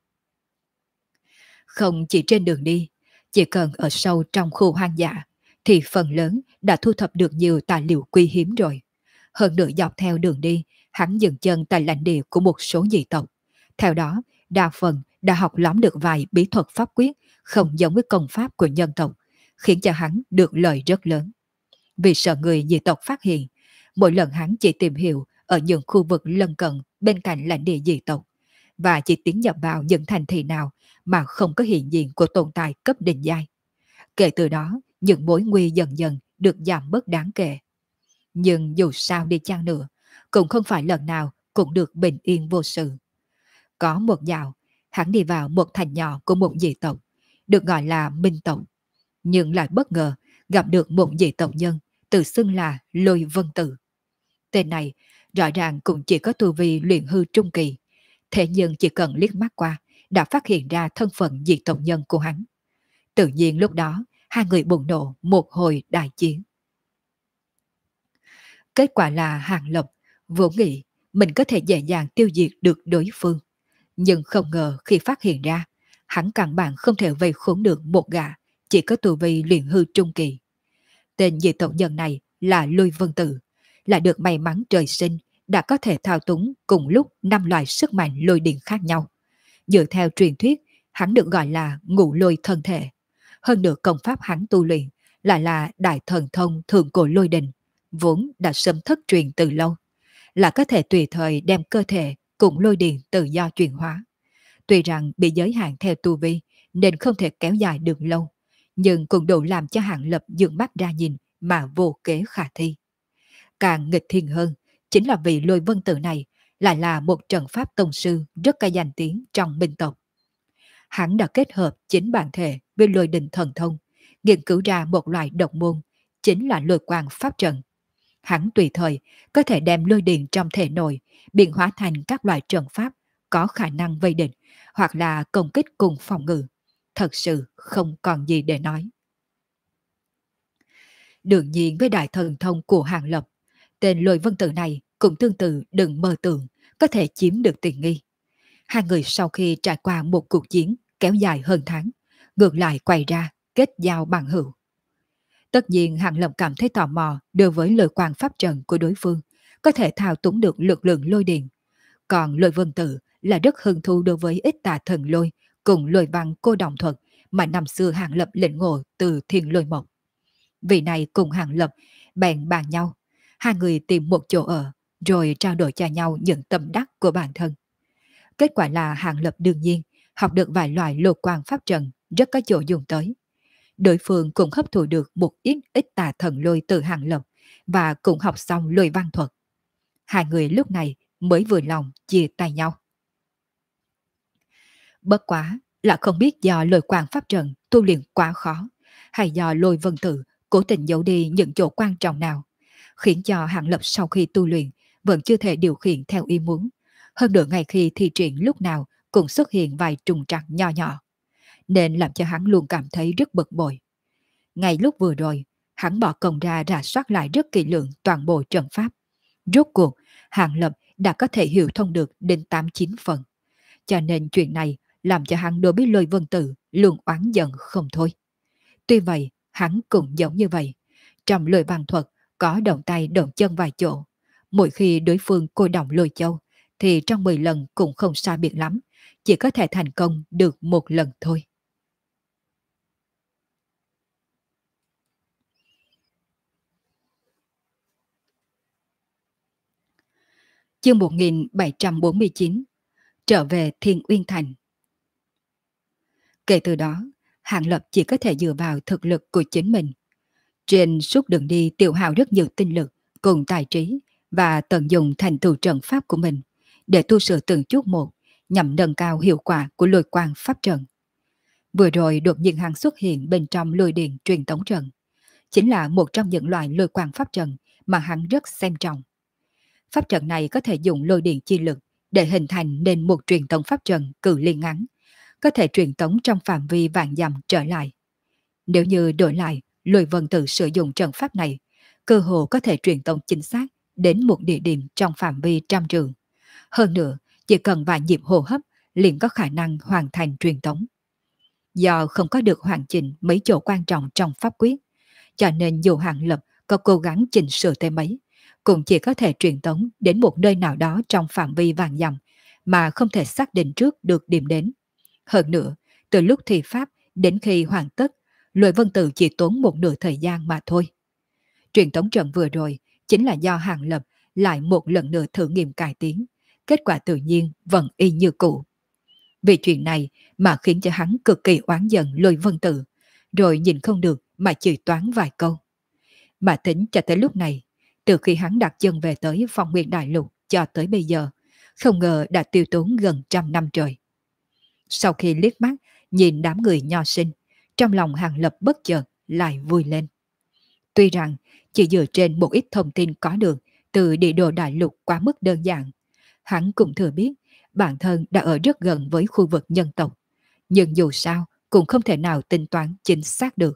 Không chỉ trên đường đi, chỉ cần ở sâu trong khu hoang dã, thì phần lớn đã thu thập được nhiều tài liệu quý hiếm rồi. Hơn nữa dọc theo đường đi, hắn dừng chân tại lãnh địa của một số dị tộc. Theo đó, đa phần đã học lắm được vài bí thuật pháp quyết không giống với công pháp của nhân tộc, khiến cho hắn được lợi rất lớn. Vì sợ người dị tộc phát hiện, mỗi lần hắn chỉ tìm hiểu ở những khu vực lân cận bên cạnh lãnh địa dị tộc, và chỉ tiến nhập vào những thành thị nào mà không có hiện diện của tồn tại cấp đỉnh giai. Kể từ đó, những mối nguy dần dần được giảm bớt đáng kể. Nhưng dù sao đi chăng nữa, cũng không phải lần nào cũng được bình yên vô sự. Có một dạo, hắn đi vào một thành nhỏ của một dị tộc, được gọi là Minh tộc, nhưng lại bất ngờ gặp được một dị tộc nhân tự xưng là Lôi Vân Tử. Tên này rõ ràng cũng chỉ có tu vi luyện hư trung kỳ, thế nhưng chỉ cần liếc mắt qua đã phát hiện ra thân phận dị tộc nhân của hắn. Tự nhiên lúc đó hai người bùng nổ một hồi đại chiến. Kết quả là Hàng Lập vốn nghĩ mình có thể dễ dàng tiêu diệt được đối phương, nhưng không ngờ khi phát hiện ra hắn căn bản không thể vây khốn được một gã chỉ có tu vi luyện hư trung kỳ. Tên dị tộc nhân này là Lôi Vân Tử, là được may mắn trời sinh đã có thể thao túng cùng lúc 5 loại sức mạnh lôi điện khác nhau. Dựa theo truyền thuyết, hắn được gọi là ngũ lôi thân thể. Hơn nữa công pháp hắn tu luyện là đại thần thông thượng cổ lôi đình, vốn đã sớm thất truyền từ lâu, là có thể tùy thời đem cơ thể cùng lôi điện tự do chuyển hóa. Tuy rằng bị giới hạn theo tu vi nên không thể kéo dài được lâu, nhưng cũng đủ làm cho Hạng Lập dương mắt ra nhìn mà vô kế khả thi. Càng nghịch thiên hơn chính là vị Lôi Vân Tử này lại là một trận pháp tông sư rất có danh tiếng trong Minh tộc. Hắn đã kết hợp chính bản thể với lôi đình thần thông, nghiên cứu ra một loại độc môn, chính là lôi quang pháp trận. Hắn tùy thời có thể đem lôi điện trong thể nội biến hóa thành các loại trận pháp có khả năng vây địch hoặc là công kích cùng phòng ngự. Thật sự không còn gì để nói. Đương nhiên với đại thần thông của Hàng Lập, tên Lôi Vân Tử này cũng tương tự đừng mơ tưởng có thể chiếm được tiện nghi. Hai người sau khi trải qua một cuộc chiến kéo dài hơn tháng, ngược lại quay ra kết giao bằng hữu. Tất nhiên Hàng Lập cảm thấy tò mò đối với lôi quang pháp trận của đối phương, có thể thao túng được lực lượng lôi điện. Còn Lôi Vân Tử là rất hứng thú đối với ít tà thần lôi cùng lôi văn cô đồng thuật mà năm xưa Hàng Lập lĩnh ngộ từ Thiên Lôi Mộc. Vì này cùng Hàng Lập bèn bàn nhau, hai người tìm một chỗ ở rồi trao đổi cho nhau những tâm đắc của bản thân. Kết quả là Hàng Lập đương nhiên học được vài loại lôi quang pháp trận rất có chỗ dùng tới. Đối phương cũng hấp thụ được một ít tà thần lôi từ Hàng Lập và cũng học xong lôi văn thuật. Hai người lúc này mới vừa lòng chia tay nhau. Bất quá là không biết do lôi quang pháp trận tu luyện quá khó, hay do Lôi Vân Tử cố tình giấu đi những chỗ quan trọng nào, khiến cho Hàng Lập sau khi tu luyện vẫn chưa thể điều khiển theo ý muốn. Hơn nữa ngày khi thi triển lúc nào cũng xuất hiện vài trùng trặc nho nhỏ, nên làm cho hắn luôn cảm thấy rất bực bội. Ngay lúc vừa rồi, hắn bỏ công ra rà soát lại rất kỹ lưỡng toàn bộ trận pháp. Rốt cuộc, Hàng Lập đã có thể hiểu thông được đến 8-9 phần. Cho nên chuyện này làm cho hắn đối với Lôi Vân Tử luôn oán giận không thôi. Tuy vậy, hắn cũng giống như vậy. Trong lôi văn thuật có động tay động chân vài chỗ. Mỗi khi đối phương cô động lôi châu, thì trong 10 lần cũng không sai biệt lắm, chỉ có thể thành công được một lần thôi. Chương 1749, trở về Thiên Uyên Thành. Kể từ đó, Hàng Lập chỉ có thể dựa vào thực lực của chính mình. Trên suốt đường đi tiêu hao rất nhiều tinh lực cùng tài trí và tận dụng thành tựu trận pháp của mình để tu sửa từng chút một nhằm nâng cao hiệu quả của lôi quang pháp trận. Vừa rồi đột nhiên hắn xuất hiện bên trong lôi điện truyền tống trận, chính là một trong những loại lôi quang pháp trận mà hắn rất xem trọng. Pháp trận này có thể dùng lôi điện chi lực để hình thành nên một truyền tống pháp trận cự ly ngắn, có thể truyền tống trong phạm vi vạn dặm trở lại. Nếu như đổi lại, Lôi Vân Tử sử dụng trận pháp này, cơ hồ có thể truyền tống chính xác đến một địa điểm trong phạm vi trăm trượng. Hơn nữa, chỉ cần vài nhịp hô hấp liền có khả năng hoàn thành truyền tống. Do không có được hoàn chỉnh mấy chỗ quan trọng trong pháp quyết, cho nên dù Hàng Lập có cố gắng chỉnh sửa tới mấy, cũng chỉ có thể truyền tống đến một nơi nào đó trong phạm vi vạn dặm mà không thể xác định trước được điểm đến. Hơn nữa, từ lúc thi pháp đến khi hoàn tất, Lôi Vân Tử chỉ tốn một nửa thời gian mà thôi. Truyền tống trận vừa rồi chính là do Hàng Lập lại một lần nữa thử nghiệm cải tiến, kết quả tự nhiên vẫn y như cũ. Vì chuyện này mà khiến cho hắn cực kỳ oán giận Lôi Vân Tử, rồi nhìn không được mà chửi toán vài câu. Mà tính cho tới lúc này, từ khi hắn đặt chân về tới Phong Nguyên Đại Lục cho tới bây giờ, không ngờ đã tiêu tốn gần 100 năm trời. Sau khi liếc mắt nhìn đám người nho sinh, trong lòng Hàng Lập bất chợt lại vui lên. Tuy rằng chỉ dựa trên một ít thông tin có được từ địa đồ đại lục quá mức đơn giản, hắn cũng thừa biết bản thân đã ở rất gần với khu vực nhân tộc, nhưng dù sao cũng không thể nào tính toán chính xác được.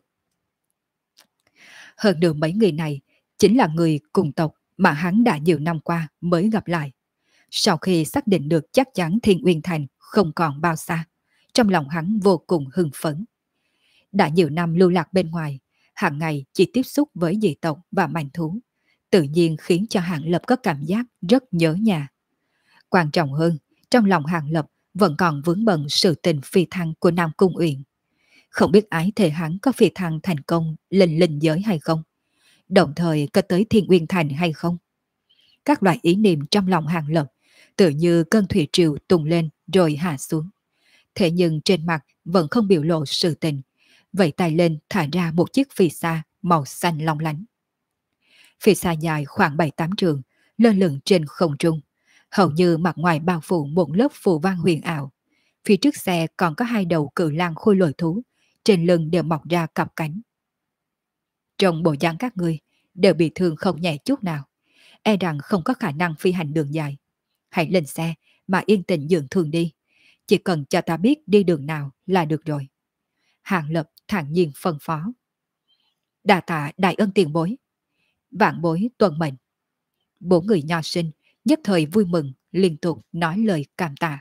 Hơn nữa mấy người này chính là người cùng tộc mà hắn đã nhiều năm qua mới gặp lại. Sau khi xác định được chắc chắn Thiên Uyên Thành không còn bao xa, trong lòng hắn vô cùng hưng phấn. Đã nhiều năm lưu lạc bên ngoài, hàng ngày chỉ tiếp xúc với dị tộc và manh thú, tự nhiên khiến cho Hàng Lập có cảm giác rất nhớ nhà. Quan trọng hơn, trong lòng Hàng Lập vẫn còn vướng bận sự tình phi thăng của Nam Cung Uyển. Không biết ái thề hắn có phi thăng thành công lên linh giới hay không, đồng thời có tới Thiên Uyên Thành hay không. Các loại ý niệm trong lòng Hàng Lập tự như cơn thủy triều tung lên rồi hạ xuống. Thế nhưng trên mặt vẫn không biểu lộ sự tình, vẫy tay lên thả ra một chiếc phi xa màu xanh long lánh. Phi xa dài khoảng 7-8 trường, lơ lửng trên không trung, hầu như mặt ngoài bao phủ một lớp phù văn huyền ảo. Phía trước xe còn có hai đầu cự lang khôi lồi thú, trên lưng đều mọc ra cặp cánh. Trong bộ dáng các ngươi đều bị thương không nhẹ chút nào, e rằng không có khả năng phi hành đường dài. Hãy lên xe mà yên tĩnh dưỡng thương đi, chỉ cần cho ta biết đi đường nào là được rồi. Hàng Lập thản nhiên phân phó. Đa tạ đại ân tiền bối. Vạn bối tuân mệnh. Bốn người nho sinh nhất thời vui mừng, liên tục nói lời cảm tạ.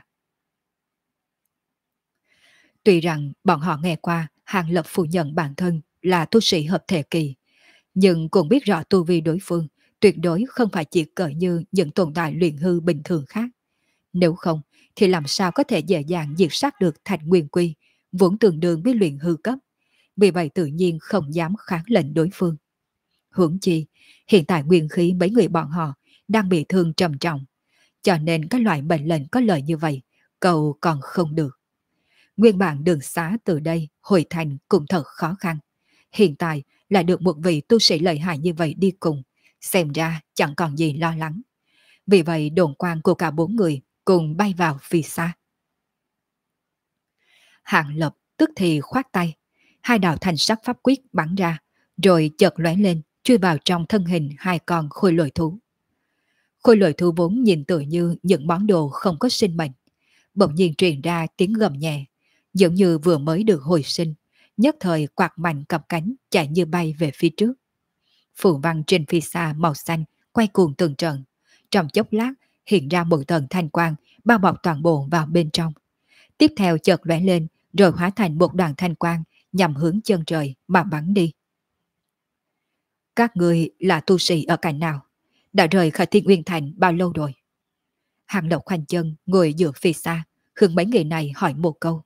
Tuy rằng bọn họ nghe qua Hàng Lập phủ nhận bản thân là tu sĩ hợp thể kỳ, nhưng cũng biết rõ tu vi đối phương tuyệt đối không phải chỉ cỡ như những tồn tại luyện hư bình thường khác. Nếu không thì làm sao có thể dễ dàng diệt sát được Thạch Nguyên Quy, vốn tương đương với luyện hư cấp. Vì vậy tự nhiên không dám kháng lệnh đối phương. Huống chi, hiện tại nguyên khí mấy người bọn họ đang bị thương trầm trọng, cho nên các loại mệnh lệnh có lời như vậy, cầu còn không được. Nguyên bản đường xá từ đây hồi thành cũng thật khó khăn. Hiện tại lại được một vị tu sĩ lợi hại như vậy đi cùng, xem ra chẳng còn gì lo lắng. Vì vậy đồn quan của cả bốn người cùng bay vào phía xa. Hàng Lập tức thì khoát tay, hai đạo thanh sắc pháp quyết bắn ra, rồi chợt lóe lên, chui vào trong thân hình hai con khôi lội thú. Khôi lội thú vốn nhìn tựa như những món đồ không có sinh mệnh, bỗng nhiên truyền ra tiếng gầm nhẹ, giống như vừa mới được hồi sinh, nhất thời quạt mạnh cặp cánh chạy như bay về phía trước. Phù văn trên phi xa màu xanh quay cuồng từng trận, trong chốc lát hiện ra một tầng thanh quang bao bọc toàn bộ vào bên trong. Tiếp theo chợt lóe lên rồi hóa thành một đoàn thanh quang nhằm hướng chân trời mà bắn đi. Các người là tu sĩ ở cạnh nào? Đã rời khỏi Thiên Uyên Thành bao lâu rồi? Hàng Lộc khoanh chân ngồi giữa phi xa, hướng mấy người này hỏi một câu.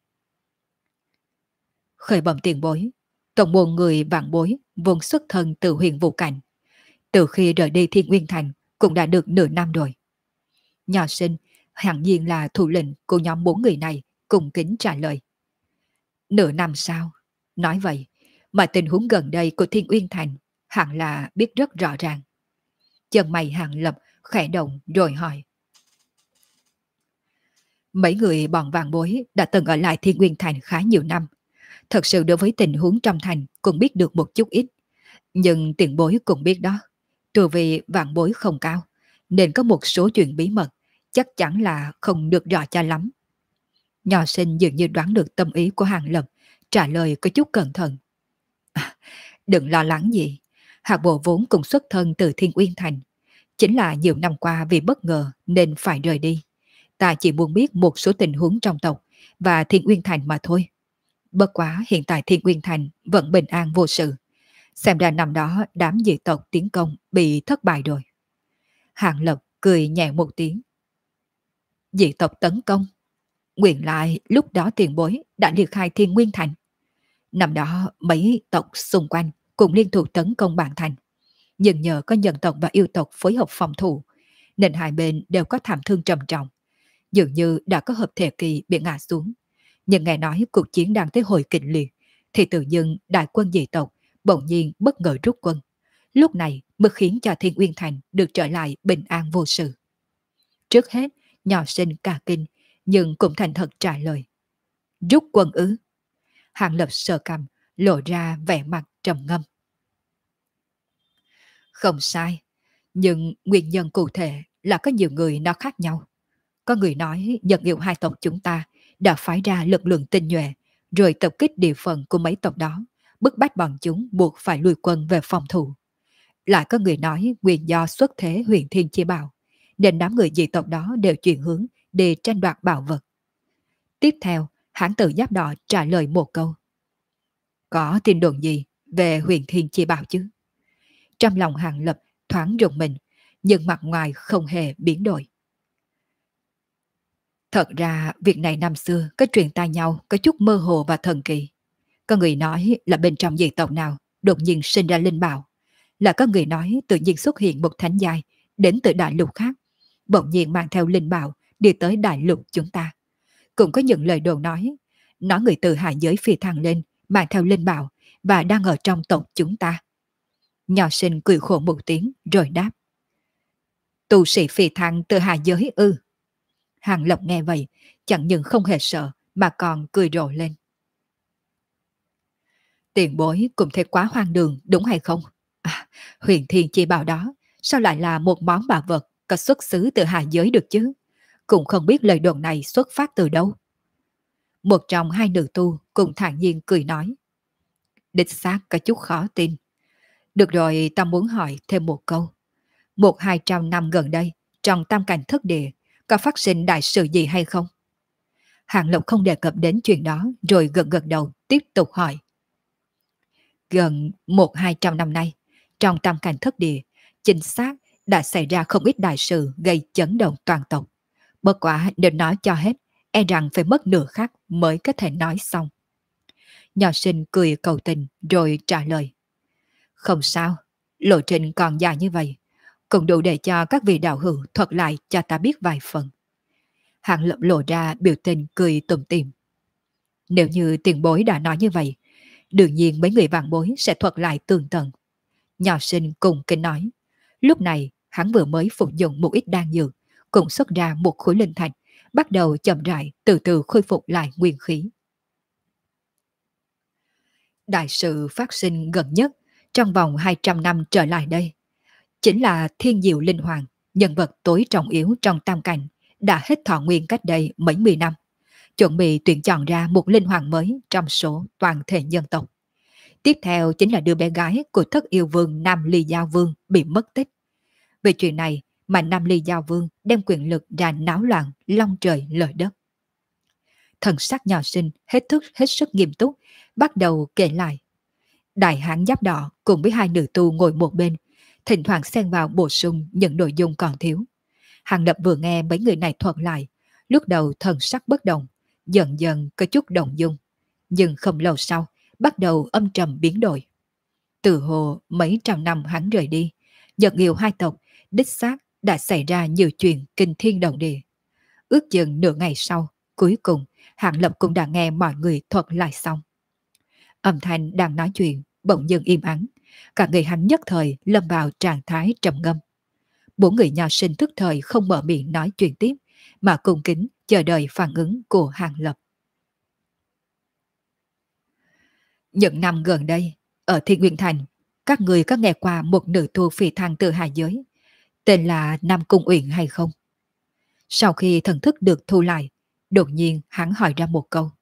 Khởi bẩm tiền bối, tổng môn người vạn bối vốn xuất thân từ Huyền Vũ Cảnh. Từ khi rời đi Thiên Uyên Thành cũng đã được nửa năm rồi. Nho sinh hẳn nhiên là thủ lĩnh của nhóm bốn người này, cùng kính trả lời. Nửa năm sau, nói vậy mà tình huống gần đây của Thiên Uyên Thành hẳn là biết rất rõ ràng. Chân mày Hàng Lập khẽ động rồi hỏi. Mấy người bọn vạn bối đã từng ở lại Thiên Uyên Thành khá nhiều năm. Thật sự đối với tình huống trong thành cũng biết được một chút ít. Nhưng tiền bối cũng biết đó, từ vì vạn bối không cao, nên có một số chuyện bí mật chắc chắn là không được rõ cho lắm. Nho sinh dường như đoán được tâm ý của Hàng Lập, trả lời có chút cẩn thận. Đừng lo lắng gì, Hạc Bộ vốn cùng xuất thân từ Thiên Uyên Thành. Chính là nhiều năm qua vì bất ngờ nên phải rời đi. Ta chỉ muốn biết một số tình huống trong tộc và Thiên Uyên Thành mà thôi. Bất quá hiện tại Thiên Uyên Thành vẫn bình an vô sự. Xem ra năm đó đám dị tộc tiến công bị thất bại rồi. Hàng Lập cười nhẹ một tiếng. Dị tộc tấn công. Nguyên lại lúc đó tiền bối đã liệt khai Thiên Nguyên Thành. Năm đó mấy tộc xung quanh cùng liên thủ tấn công bản thành. Nhưng nhờ có nhân tộc và yêu tộc phối hợp phòng thủ, nên hai bên đều có thảm thương trầm trọng. Dường như đã có hợp thể kỳ bị ngã xuống. Nhưng nghe nói cuộc chiến đang tới hồi kịch liệt, thì tự dưng đại quân dị tộc bỗng nhiên bất ngờ rút quân. Lúc này mới khiến cho Thiên Uyên Thành được trở lại bình an vô sự. Trước hết, nhỏ sinh cả kinh, nhưng cũng thành thật trả lời. Rút quân ư? Hàng Lập sờ cằm, lộ ra vẻ mặt trầm ngâm. Không sai, nhưng nguyên nhân cụ thể là có nhiều người nó khác nhau. Có người nói Nhật Yêu hai tộc chúng ta đã phái ra lực lượng tinh nhuệ, rồi tập kích địa phận của mấy tộc đó, bức bách bọn chúng buộc phải lùi quân về phòng thủ. Lại có người nói nguyên do xuất thế huyền thiên chi bảo, nên đám người dị tộc đó đều chuyển hướng để tranh đoạt bảo vật. Tiếp theo, hãng tử giáp đỏ trả lời một câu. Có tin đồn gì về huyền thiên chi bảo chứ? Trong lòng Hàng Lập thoáng rùng mình, nhưng mặt ngoài không hề biến đổi. Thật ra việc này năm xưa có truyền tai nhau có chút mơ hồ và thần kỳ. Có người nói là bên trong dị tộc nào đột nhiên sinh ra linh bảo. Là có người nói tự nhiên xuất hiện một thánh giai đến từ đại lục khác, bỗng nhiên mang theo linh bảo đi tới đại lục chúng ta. Cũng có những lời đồn nói người từ hạ giới phi thăng lên mang theo linh bảo và đang ở trong tộc chúng ta. Nho sinh cười khổ một tiếng rồi đáp. Tu sĩ phi thăng từ hạ giới ư? Hàng Lập nghe vậy, chẳng những không hề sợ mà còn cười rộ lên. Tiền bối cũng thấy quá hoang đường đúng hay không? À, huyền thiên chi bảo đó, sao lại là một món bảo vật có xuất xứ từ hạ giới được chứ? Cũng không biết lời đồn này xuất phát từ đâu. Một trong hai nữ tu cùng thản nhiên cười nói. Đích xác có chút khó tin. Được rồi, ta muốn hỏi thêm một câu. 100-200 năm gần đây, trong tam cảnh thất địa, có phát sinh đại sự gì hay không? Hàng Lộc không đề cập đến chuyện đó, rồi gật gật đầu, tiếp tục hỏi. Gần 100-200 năm nay, trong tam cảnh thất địa, chính xác đã xảy ra không ít đại sự gây chấn động toàn tộc. Bất quả nếu nói cho hết, e rằng phải mất nửa khắc mới có thể nói xong. Nhỏ sinh cười cầu tình rồi trả lời. Không sao, lộ trình còn dài như vậy, cũng đủ để cho các vị đạo hữu thuật lại cho ta biết vài phần. Hạng Lập lộ ra biểu tình cười tủm tỉm. Nếu như tiền bối đã nói như vậy, đương nhiên mấy người vạn bối sẽ thuật lại tường tận. Nhỏ sinh cùng kính nói. Lúc này, hắn vừa mới phục dụng một ít đan dược, cũng xuất ra một khối linh thạch, bắt đầu chậm rãi từ từ khôi phục lại nguyên khí. Đại sự phát sinh gần nhất trong vòng 200 năm trở lại đây, chính là Thiên Diệu Linh Hoàng, nhân vật tối trọng yếu trong tam cảnh, đã hết thọ nguyên cách đây mấy mươi năm, chuẩn bị tuyển chọn ra một linh hoàng mới trong số toàn thể nhân tộc. Tiếp theo chính là đứa bé gái của thất yêu vương Nam Ly Giao Vương bị mất tích. Về chuyện này mà Nam Ly Giao Vương đem quyền lực ra náo loạn long trời lở đất. Thần sắc nhỏ sinh hết sức nghiêm túc, bắt đầu kể lại. Đại hán giáp đỏ cùng với hai nữ tu ngồi một bên, thỉnh thoảng xen vào bổ sung những nội dung còn thiếu. Hàng Lập vừa nghe mấy người này thuật lại, lúc đầu thần sắc bất động, dần dần có chút động dung, nhưng không lâu sau bắt đầu âm trầm biến đổi. Từ hồ mấy trăm năm hắn rời đi, Nhật Yêu hai tộc đích xác đã xảy ra nhiều chuyện kinh thiên động địa. Ước chừng nửa ngày sau, cuối cùng Hàng Lập cũng đã nghe mọi người thuật lại xong. Âm thanh đang nói chuyện bỗng dưng im ắng, cả người hắn nhất thời lâm vào trạng thái trầm ngâm. Bốn người nho sinh tức thời không mở miệng nói chuyện tiếp, mà cung kính chờ đợi phản ứng của Hàng Lập. Những năm gần đây, ở Thiên Nguyên Thành, các người có nghe qua một nữ tu phi thăng từ hạ giới, tên là Nam Cung Uyển hay không? Sau khi thần thức được thu lại, Đột nhiên hắn hỏi ra một câu.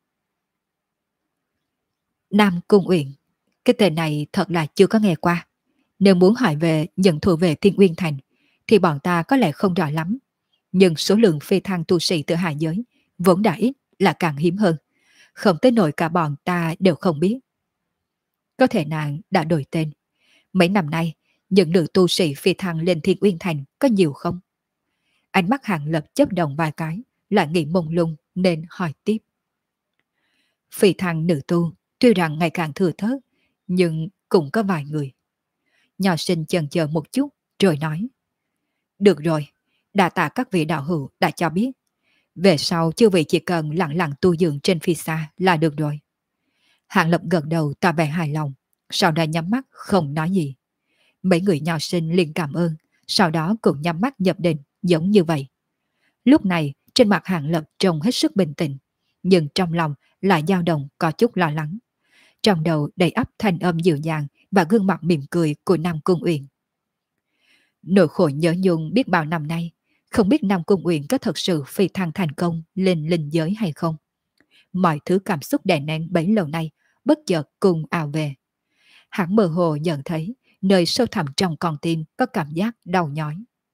Nam Cung Uyển, cái tên này thật là chưa có nghe qua. Nếu muốn hỏi về nhận thù về Thiên Uyên Thành, thì bọn ta có lẽ không rõ lắm. Nhưng số lượng phi thăng tu sĩ từ hạ giới vốn đã ít là càng hiếm hơn. Không tới nỗi cả bọn ta đều không biết. Có thể nàng đã đổi tên. Mấy năm nay, những nữ tu sĩ phi thăng lên Thiên Uyên Thành có nhiều không? Ánh mắt Hàng Lập chớp động vài cái, lại nghĩ mông lung nên hỏi tiếp. Phi thăng nữ tu, tuy rằng ngày càng thừa thớt, nhưng cũng có vài người. Nho sinh chần chờ một chút, rồi nói. Được rồi, đa tạ các vị đạo hữu đã cho biết. Về sau chư vị chỉ cần lặng lặng tu dưỡng trên phi xa là được rồi. Hạng Lập gật đầu tỏ vẻ hài lòng, sau đó nhắm mắt không nói gì. Mấy người nho sinh liền cảm ơn, sau đó cũng nhắm mắt nhập định giống như vậy. Lúc này trên mặt Hạng Lập trông hết sức bình tĩnh, nhưng trong lòng lại dao động có chút lo lắng. Trong đầu đầy ắp thanh âm dịu dàng và gương mặt mỉm cười của Nam Cung Uyển. Nỗi khổ nhớ nhung biết bao năm nay, không biết Nam Cung Uyển có thật sự phi thăng thành công lên linh giới hay không. Mọi thứ cảm xúc đè nén bấy lâu nay bất chợt cùng ào về. Hắn mơ hồ nhận thấy nơi sâu thẳm trong con tim có cảm giác đau nhói.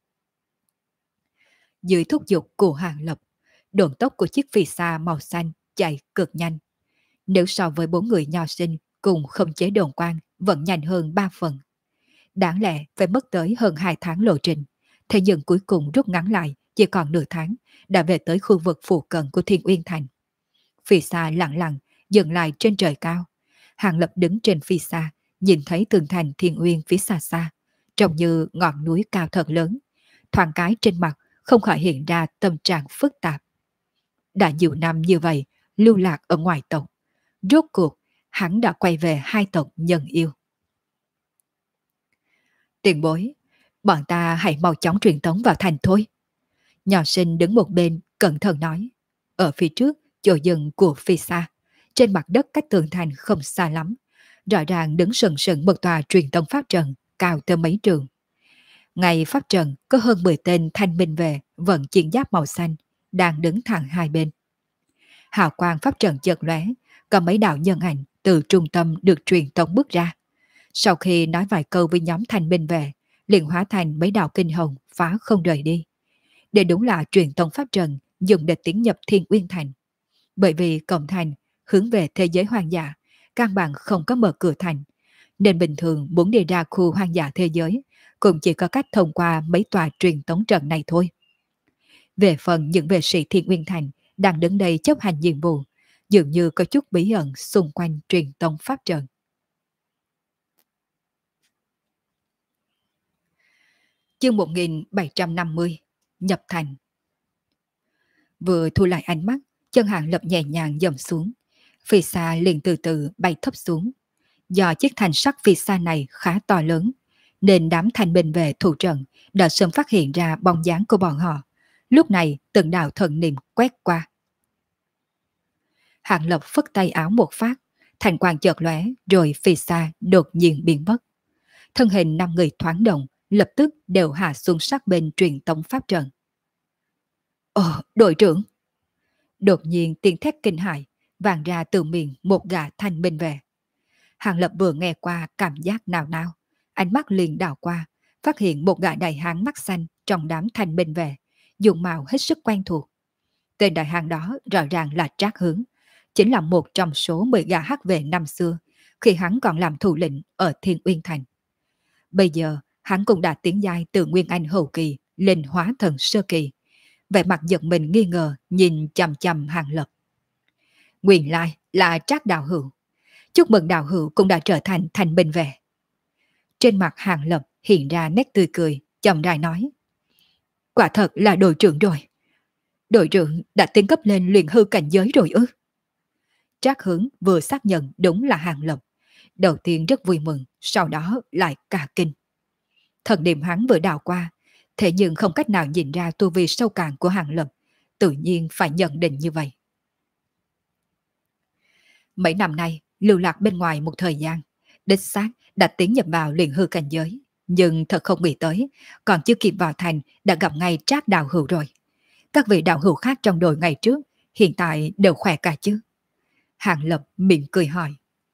Dưới thúc giục của Hàng Lập, độn tốc của chiếc phi xa màu xanh chạy cực nhanh. Nếu so với 4 người nho sinh cùng không chế đồn quang vẫn nhanh hơn 3 phần. Đáng lẽ phải mất tới hơn 2 tháng lộ trình, thế nhưng cuối cùng rút ngắn lại chỉ còn nửa tháng đã về tới khu vực phụ cận của Thiên Uyên Thành. Phi xa lặng lặng dừng lại trên trời cao. Hàng Lập đứng trên phi xa, nhìn thấy tường thành Thiên Uyên phía xa xa, trông như ngọn núi cao thật lớn. Thoáng cái trên mặt không khỏi hiện ra tâm trạng phức tạp. Đã nhiều năm như vậy, lưu lạc ở ngoài tộc. Rốt cuộc, hắn đã quay về hai tộc nhân yêu. Tiền bối, bọn ta hãy mau chóng truyền tống vào thành thôi. Nhỏ sinh đứng một bên, cẩn thận nói. Ở phía trước, chỗ dừng của phi xa, trên mặt đất cách tường thành không xa lắm. Rõ ràng đứng sừng sừng một tòa truyền tống pháp trận, cao tới mấy trường. Ngay pháp trận có hơn 10 tên thanh binh vệ vận chiến giáp màu xanh, đang đứng thẳng hai bên. Hào quang pháp trận chợt lóe, có mấy đạo nhân ảnh từ trung tâm được truyền tống bước ra. Sau khi nói vài câu với nhóm thanh binh vệ, liền hóa thành mấy đạo kinh hồng phá không rời đi. Đây đúng là truyền tống pháp trận dùng để tiến nhập Thiên Uyên Thành. Bởi vì cổng thành hướng về thế giới hoang dã, căn bản không có mở cửa thành, nên bình thường muốn đi ra khu hoang dã thế giới cũng chỉ có cách thông qua mấy tòa truyền tống trận này thôi. Về phần những vệ sĩ Thiên Uyên Thành đang đứng đây chấp hành nhiệm vụ, dường như có chút bí ẩn xung quanh truyền tống pháp trận. Chương 1750 Nhập thành. Vừa thu lại ánh mắt, chân Hàng Lập nhẹ nhàng dầm xuống. Phi xa liền từ từ bay thấp xuống. Do chiếc thành sắt phi xa này khá to lớn, nên đám thanh binh về thủ trận đã sớm phát hiện ra bóng dáng của bọn họ. Lúc này từng đạo thần niệm quét qua. Hàng Lập phất tay áo một phát, thành quang chợt lóe, rồi phi xa đột nhiên biến mất. Thân hình 5 người thoáng động, lập tức đều hạ xuống sát bên truyền tống pháp trận. Đội trưởng! Đột nhiên tiếng thét kinh hãi vang ra từ miệng một gã thanh binh về. Hàng Lập vừa nghe qua cảm giác nào nào, ánh mắt liền đảo qua, phát hiện một gã đại hán mắt xanh trong đám thanh binh về, dùng mạo hết sức quen thuộc. Tên đại hán đó rõ ràng là Trác Hướng, chính là một trong số 10 gã hắc vệ năm xưa, khi hắn còn làm thủ lĩnh ở Thiên Uyên Thành. Bây giờ, hắn cũng đã tiến giai từ Nguyên Anh hậu kỳ lên hóa thần sơ kỳ. Vẻ mặt giật mình nghi ngờ nhìn chằm chằm Hàng Lập. Nguyên lai là Trác đạo hữu. Chúc mừng đạo hữu cũng đã trở thành thành binh vệ. Trên mặt Hàng Lập hiện ra nét tươi cười, chậm rãi nói. Quả thật là đội trưởng rồi. Đội trưởng đã tiến cấp lên luyện hư cảnh giới rồi ư? Trác Hướng vừa xác nhận đúng là Hàng Lập. Đầu tiên rất vui mừng, sau đó lại cả kinh. Thần niệm hắn vừa đào qua, thế nhưng không cách nào nhìn ra tu vi sâu cạn của Hàng Lập, tự nhiên phải nhận định như vậy. Mấy năm nay, lưu lạc bên ngoài một thời gian, đích xác đã tiến nhập vào luyện hư cảnh giới, nhưng thật không nghĩ tới, còn chưa kịp vào thành đã gặp ngay Trác đạo hữu rồi. Các vị đạo hữu khác trong đội ngày trước hiện tại đều khỏe cả chứ? Hàng Lập miệng cười hỏi.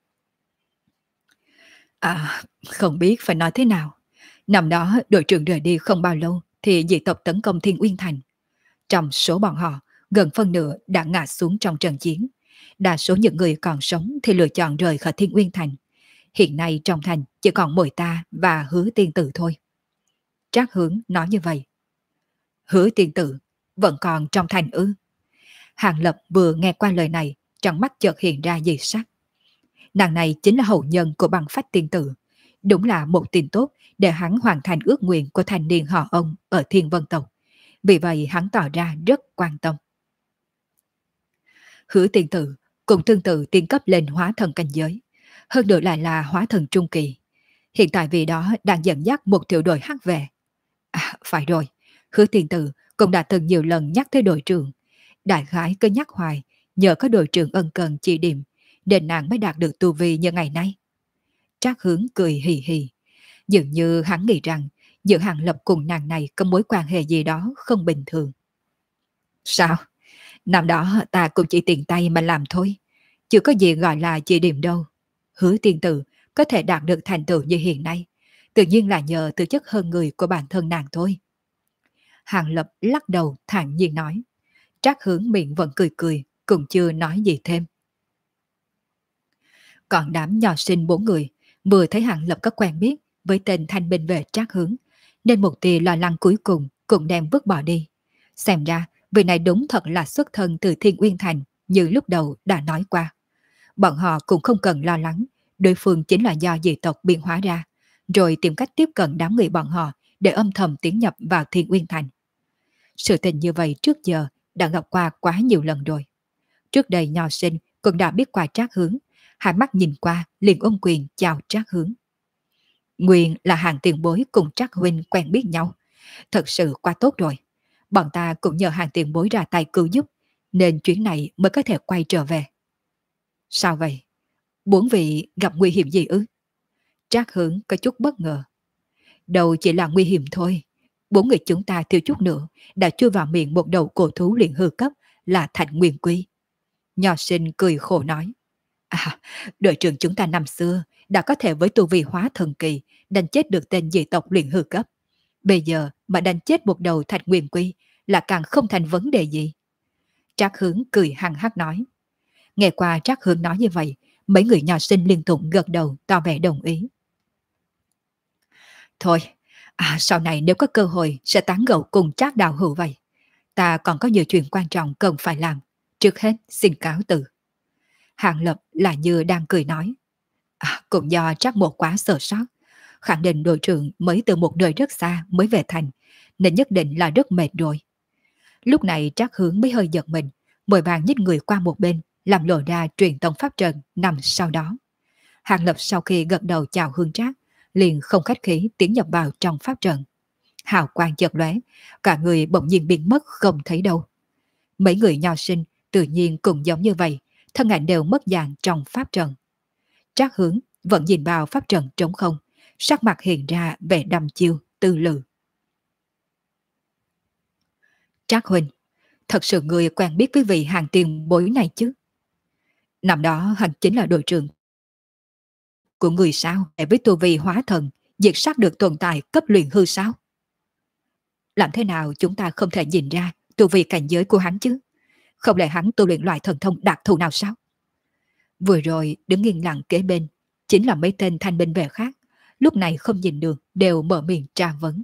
À, không biết phải nói thế nào. Năm đó đội trưởng rời đi không bao lâu thì dị tộc tấn công Thiên Uyên Thành. Trong số bọn họ, gần phân nửa đã ngã xuống trong trận chiến. Đa số những người còn sống thì lựa chọn rời khỏi Thiên Uyên Thành. Hiện nay trong thành chỉ còn mỗi ta và Hứa Tiên Tử thôi. Trác Hướng nói như vậy. Hứa Tiên Tử vẫn còn trong thành ư? Hàng Lập vừa nghe qua lời này, trong mắt chợt hiện ra dị sắc. Nàng này chính là hậu nhân của Băng Phách Tiên Tử. Đúng là một tin tốt để hắn hoàn thành ước nguyện của thanh niên họ ông ở Thiên Vân Tộc. Vì vậy hắn tỏ ra rất quan tâm. Hứa Tiên Tử cùng tương tự tiên cấp lên hóa thần cảnh giới. Hơn nữa lại là hóa thần trung kỳ. Hiện tại vì đó đang dẫn dắt một tiểu đội hắc về. À, phải rồi. Hứa Tiên Tử cũng đã từng nhiều lần nhắc tới đội trưởng. Đại khái cứ nhắc hoài, nhờ có đội trưởng ân cần chỉ điểm, nên nàng mới đạt được tu vi như ngày nay. Trác Hướng cười hì hì. Dường như hắn nghĩ rằng giữa Hàng Lập cùng nàng này có mối quan hệ gì đó không bình thường. Sao? Năm đó ta cũng chỉ tiện tay mà làm thôi. Chưa có gì gọi là chỉ điểm đâu. Hứa Tiên Tử có thể đạt được thành tựu như hiện nay. Tự nhiên là nhờ tư chất hơn người của bản thân nàng thôi. Hàng Lập lắc đầu thản nhiên nói. Trác Hướng miệng vẫn cười cười, cũng chưa nói gì thêm. Còn đám nho sinh 4 người, vừa thấy Hàng Lập có quen biết với tên thanh binh vệ Trác Hướng, nên một tia lo lắng cuối cùng cũng đem vứt bỏ đi. Xem ra, vị này đúng thật là xuất thân từ Thiên Uyên Thành, như lúc đầu đã nói qua. Bọn họ cũng không cần lo lắng, đối phương chính là do dị tộc biên hóa ra, rồi tìm cách tiếp cận đám người bọn họ để âm thầm tiến nhập vào Thiên Uyên Thành. Sự tình như vậy trước giờ đã gặp qua quá nhiều lần rồi. Trước đây nho sinh cũng đã biết qua Trác Hướng, hai mắt nhìn qua liền ôm quyền chào Trác Hướng. Nguyên là hàng tiền bối cùng Trác huynh quen biết nhau, thật sự quá tốt rồi. Bọn ta cũng nhờ hàng tiền bối ra tay cứu giúp, nên chuyến này mới có thể quay trở về. Sao vậy? 4 vị gặp nguy hiểm gì ư? Trác Hướng có chút bất ngờ. Đầu chỉ là nguy hiểm thôi. 4 người chúng ta thiếu chút nữa đã chui vào miệng một đầu cổ thú luyện hư cấp là Thạch Nguyên Quy. Nho sinh cười khổ nói. À, đội trưởng chúng ta năm xưa đã có thể với tu vi hóa thần kỳ đánh chết được tên dị tộc luyện hư cấp. Bây giờ mà đánh chết một đầu Thạch Nguyên Quy là càng không thành vấn đề gì. Trác Hướng cười hăng hắc nói. Nghe qua Trác Hướng nói như vậy, mấy người nho sinh liên tục gật đầu tỏ vẻ đồng ý. Thôi, sau này nếu có cơ hội sẽ tán gẫu cùng Trác đạo hữu vậy. Ta còn có nhiều chuyện quan trọng cần phải làm. Trước hết xin cáo từ. Hàng Lập là như đang cười nói. Cũng do Trác một quá sợ sót. Khẳng định đội trưởng mới từ một nơi rất xa mới về thành, nên nhất định là rất mệt rồi. Lúc này Trác Hướng mới hơi giật mình, vội vàng nhích người qua một bên, làm lộ ra truyền tông pháp trận nằm sau đó. Hàng Lập sau khi gật đầu chào Hương Trác, liền không khách khí tiến nhập vào trong pháp trận. Hào quang chợt lóe, cả người bỗng nhiên biến mất không thấy đâu. Mấy người nho sinh tự nhiên cũng giống như vậy, thân ảnh đều mất dạng trong pháp trận. Trác Hướng vẫn nhìn vào pháp trận trống không, sắc mặt hiện ra vẻ đăm chiêu, tư lự. Trác huynh, thật sự người quen biết với vị hàng tiền bối này chứ? Năm đó hắn chính là đội trưởng của người sao để với tu vi hóa thần diệt sát được tồn tại cấp luyện hư sao? Làm thế nào chúng ta không thể nhìn ra tu vi cảnh giới của hắn chứ? Không lẽ hắn tu luyện loại thần thông đặc thù nào sao? Vừa rồi đứng yên lặng kế bên chính là mấy tên thanh binh vệ khác, lúc này không nhìn được đều mở miệng tra vấn.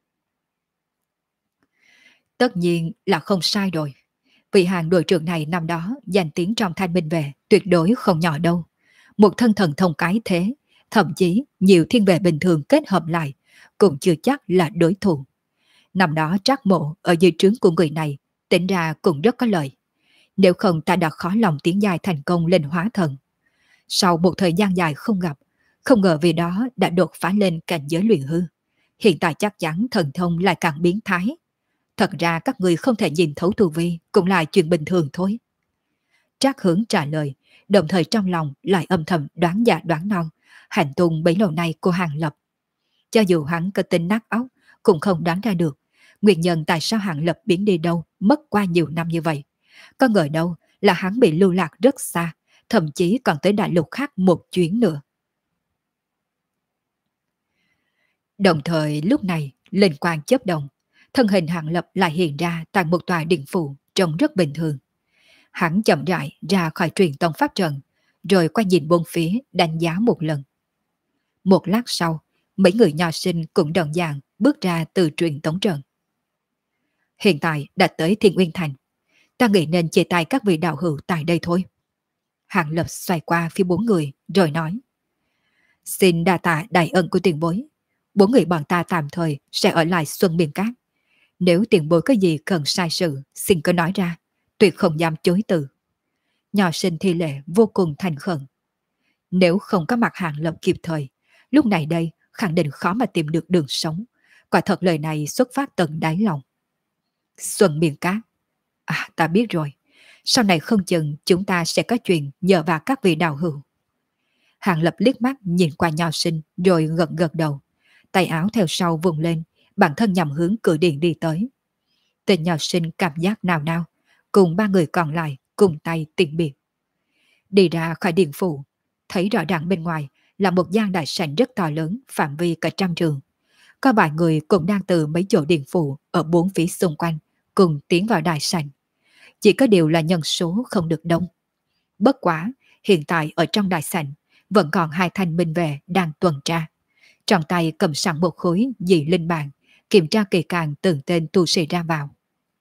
Tất nhiên là không sai rồi. Vị hàng đội trưởng này năm đó danh tiếng trong thanh binh vệ tuyệt đối không nhỏ đâu. Một thân thần thông cái thế, thậm chí nhiều thiên vệ bình thường kết hợp lại cũng chưa chắc là đối thủ. Năm đó Trác Mộ ở dưới trướng của người này tính ra cũng rất có lợi. Nếu không ta đã khó lòng tiến dài thành công lên hóa thần. Sau một thời gian dài không gặp, không ngờ vì đó đã đột phá lên cảnh giới luyện hư. Hiện tại chắc chắn thần thông lại càng biến thái. Thật ra các người không thể nhìn thấu tu vi cũng là chuyện bình thường thôi. Trác Hướng trả lời, đồng thời trong lòng lại âm thầm đoán dạ đoán non, hành tung bấy lâu nay của Hàng Lập. Cho dù hắn có tính nát óc, cũng không đoán ra được nguyên nhân tại sao Hàng Lập biến đi đâu mất qua nhiều năm như vậy. Có ngờ đâu là hắn bị lưu lạc rất xa, thậm chí còn tới đại lục khác một chuyến nữa. Đồng thời lúc này, linh quang chớp động, thân hình Hàng Lập lại hiện ra tại một tòa điện phủ trông rất bình thường. Hắn chậm rãi ra khỏi truyền tông pháp trận, rồi quay nhìn bốn phía đánh giá một lần. Một lát sau, mấy người nho sinh cũng đồng dạng bước ra từ truyền tống trận. Hiện tại đã tới Thiên Uyên Thành, ta nghĩ nên chia tay các vị đạo hữu tại đây thôi. Hàng Lập xoay qua phía bốn người rồi nói: Xin đa tạ đại ân của tiền bối. Bốn người bọn ta tạm thời sẽ ở lại Xuân Miên Cát. Nếu tiền bối có gì cần sai sự, xin cứ nói ra, tuyệt không dám chối từ. Nho sinh thi lệ vô cùng thành khẩn. Nếu không có mặt Hàng Lập kịp thời, lúc này đây khẳng định khó mà tìm được đường sống. Quả thật lời này xuất phát tận đáy lòng. Xuân Miên Cát. À, ta biết rồi. Sau này không chừng chúng ta sẽ có chuyện nhờ vào các vị đạo hữu. Hàng Lập liếc mắt nhìn qua nho sinh rồi gật gật đầu. Tay áo theo sau vùng lên, bản thân nhằm hướng cửa điện đi tới. Tên nho sinh cảm giác nào nào, cùng ba người còn lại cùng tay tiễn biệt. Đi ra khỏi điện phủ, thấy rõ ràng bên ngoài là một gian đại sảnh rất to lớn, phạm vi cả trăm trường. Có vài người cũng đang từ mấy chỗ điện phủ ở bốn phía xung quanh cùng tiến vào đại sảnh. Chỉ có điều là nhân số không được đông. Bất quá, hiện tại ở trong đại sảnh vẫn còn hai thanh minh vệ đang tuần tra. Trong tay cầm sẵn một khối dị linh bàn, kiểm tra kỹ càng từng tên tu sĩ ra vào.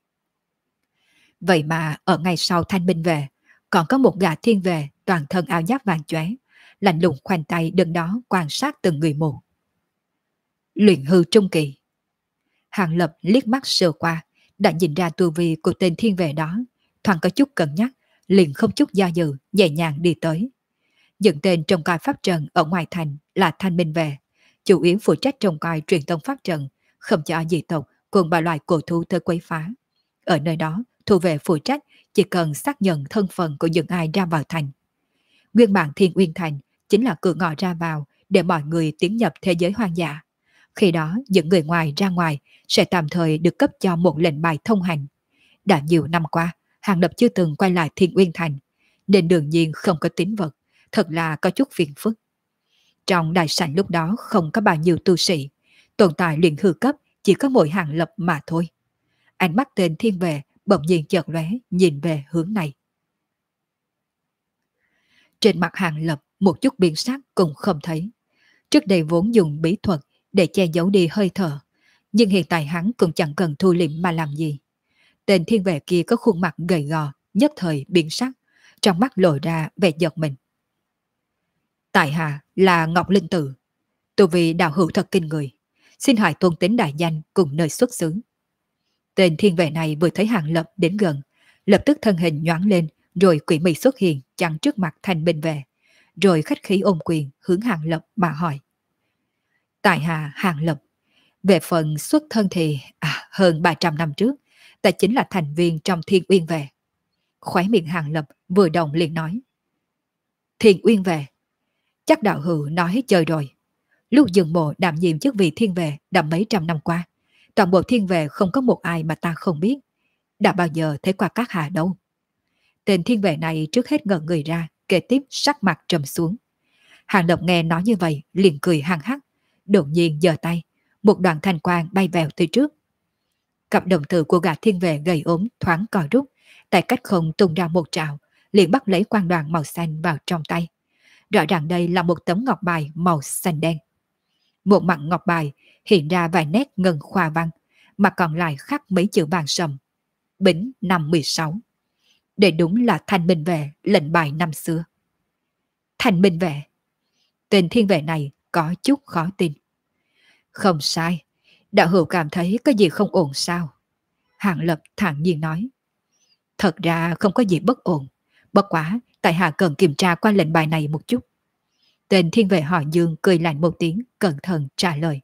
Vậy mà ở ngay sau thanh minh vệ, còn có một gã thiên vệ toàn thân áo giáp vàng chóe, lạnh lùng khoanh tay đứng đó quan sát từng người một. Luyện hư trung kỳ. Hàng Lập liếc mắt sờ qua, đã nhìn ra tu vi của tên thiên vệ đó, thoáng có chút cân nhắc, liền không chút do dự, nhẹ nhàng đi tới. Những tên trông coi pháp trận ở ngoài thành là thanh minh vệ, chủ yếu phụ trách trông coi truyền tông pháp trận, không cho dị tộc cùng ba loại cổ thú tới quấy phá. Ở nơi đó, thủ vệ phụ trách chỉ cần xác nhận thân phận của những ai ra vào thành. Nguyên bản Thiên Uyên Thành chính là cửa ngõ ra vào để mọi người tiến nhập thế giới hoang dã. Khi đó, những người ngoài ra ngoài sẽ tạm thời được cấp cho một lệnh bài thông hành. Đã nhiều năm qua, Hàng Lập chưa từng quay lại Thiên Uyên Thành, nên đương nhiên không có tín vật, thật là có chút phiền phức. Trong đại sảnh lúc đó không có bao nhiêu tu sĩ, tồn tại luyện hư cấp chỉ có mỗi Hàng Lập mà thôi. Ánh mắt tên thiên vệ bỗng nhiên chợt lóe nhìn về hướng này. Trên mặt Hàng Lập một chút biến sắc cũng không thấy. Trước đây vốn dùng bí thuật để che giấu đi hơi thở, nhưng hiện tại hắn cũng chẳng cần thu liễm mà làm gì. Tên thiên vệ kia có khuôn mặt gầy gò, nhất thời biến sắc, trong mắt lộ ra vẻ giật mình. Tại hạ là Ngọc Linh Tử, tu vi đạo hữu thật kinh người, xin hỏi tôn tính đại danh cùng nơi xuất xứ. Tên thiên vệ này vừa thấy Hàng Lập đến gần, lập tức thân hình nhoáng lên, rồi quỷ mị xuất hiện chắn trước mặt thanh binh vệ, rồi khách khí ôm quyền hướng Hàng Lập mà hỏi. Tại hạ Hàng Lập, về phần xuất thân thì hơn 300 năm trước, ta chính là thành viên trong Thiên Uyên Vệ. Khóe miệng Hàng Lập vừa động liền nói. Thiên Uyên Vệ, chắc đạo hữu nói hết chơi rồi. Lúc dừng mộ đảm nhiệm chức vị thiên vệ đã mấy trăm năm qua, toàn bộ thiên vệ không có một ai mà ta không biết. Đã bao giờ thấy qua các hạ đâu. Tên thiên vệ này trước hết ngẩn người ra, kế tiếp sắc mặt trầm xuống. Hàng Lập nghe nói như vậy, liền cười hăng hắc, đột nhiên giơ tay, một đoàn thanh quang bay vèo tới trước. Cặp đồng tử của gã thiên vệ gầy ốm thoáng cò rút, tại cách không tung ra một trào, liền bắt lấy quang đoàn màu xanh vào trong tay. Rõ ràng đây là một tấm ngọc bài màu xanh đen. Một mặt ngọc bài hiện ra vài nét ngân khoa văn, mà còn lại khắc mấy chữ vàng sầm. Bính năm 16. Để đúng là Thanh Minh Vệ lệnh bài năm xưa. Thanh Minh Vệ. Tên thiên vệ này có chút khó tin. Không sai, đạo hữu cảm thấy có gì không ổn sao? Hàng Lập thản nhiên nói. Thật ra không có gì bất ổn, bất quá tại hạ cần kiểm tra qua lệnh bài này một chút. Tên thiên vệ họ Dương cười lạnh một tiếng, cẩn thận trả lời.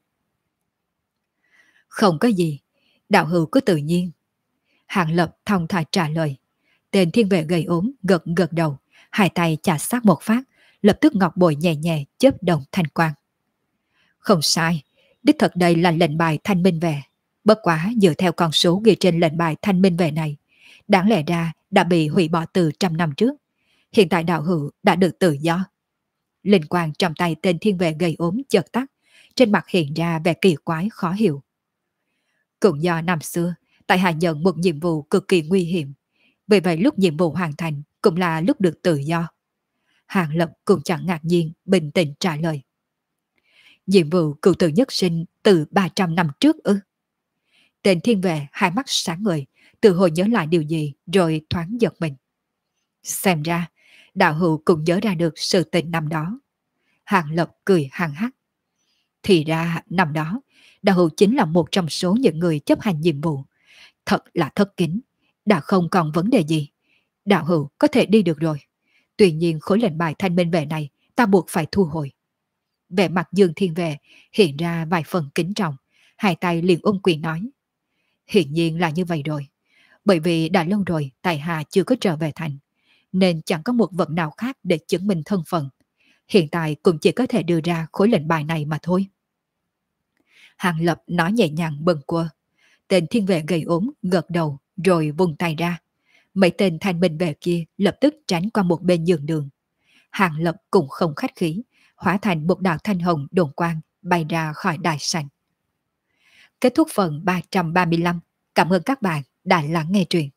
Không có gì, đạo hữu cứ tự nhiên. Hàng Lập thong thả trả lời. Tên thiên vệ gầy ốm gật gật đầu, hai tay chà sát một phát, lập tức ngọc bội nhẹ nhẹ chớp động thanh quang. Không sai, đích thật đây là lệnh bài Thanh Minh Vệ. Bất quá dựa theo con số ghi trên lệnh bài Thanh Minh Vệ này, đáng lẽ ra đã bị hủy bỏ từ trăm năm trước. Hiện tại đạo hữu đã được tự do. Linh quang trong tay tên thiên vệ gầy ốm chợt tắt, trên mặt hiện ra vẻ kỳ quái khó hiểu. Cũng do năm xưa, tại hạ nhận một nhiệm vụ cực kỳ nguy hiểm, vì vậy lúc nhiệm vụ hoàn thành cũng là lúc được tự do. Hàng Lập cũng chẳng ngạc nhiên, bình tĩnh trả lời. Nhiệm vụ cựu tử nhất sinh từ 300 năm trước ư? Tên thiên vệ hai mắt sáng ngời, tự hồi nhớ lại điều gì rồi thoáng giật mình. Xem ra, đạo hữu cũng nhớ ra được sự tình năm đó. Hàng Lập cười hăng hắc. Thì ra năm đó, đạo hữu chính là một trong số những người chấp hành nhiệm vụ. Thật là thất kính, đã không còn vấn đề gì. Đạo hữu có thể đi được rồi. Tuy nhiên khối lệnh bài thanh minh vệ này ta buộc phải thu hồi. Vẻ mặt Dương Thiên Vệ hiện ra vài phần kính trọng, hai tay liền ôm quyền nói. Hiển nhiên là như vậy rồi. Bởi vì đã lâu rồi tại hạ chưa có trở về thành, nên chẳng có một vật nào khác để chứng minh thân phận. Hiện tại cũng chỉ có thể đưa ra khối lệnh bài này mà thôi. Hàng Lập nói nhẹ nhàng bâng quơ. Tên thiên vệ gầy ốm gật đầu rồi vung tay ra. Mấy tên thanh binh vệ kia lập tức tránh qua một bên nhường đường. Hàng Lập cũng không khách khí, hóa thành một đạo thanh hồng đồn quang bay ra khỏi đài sảnh. Kết thúc phần 335. Cảm ơn các bạn đã lắng nghe truyện.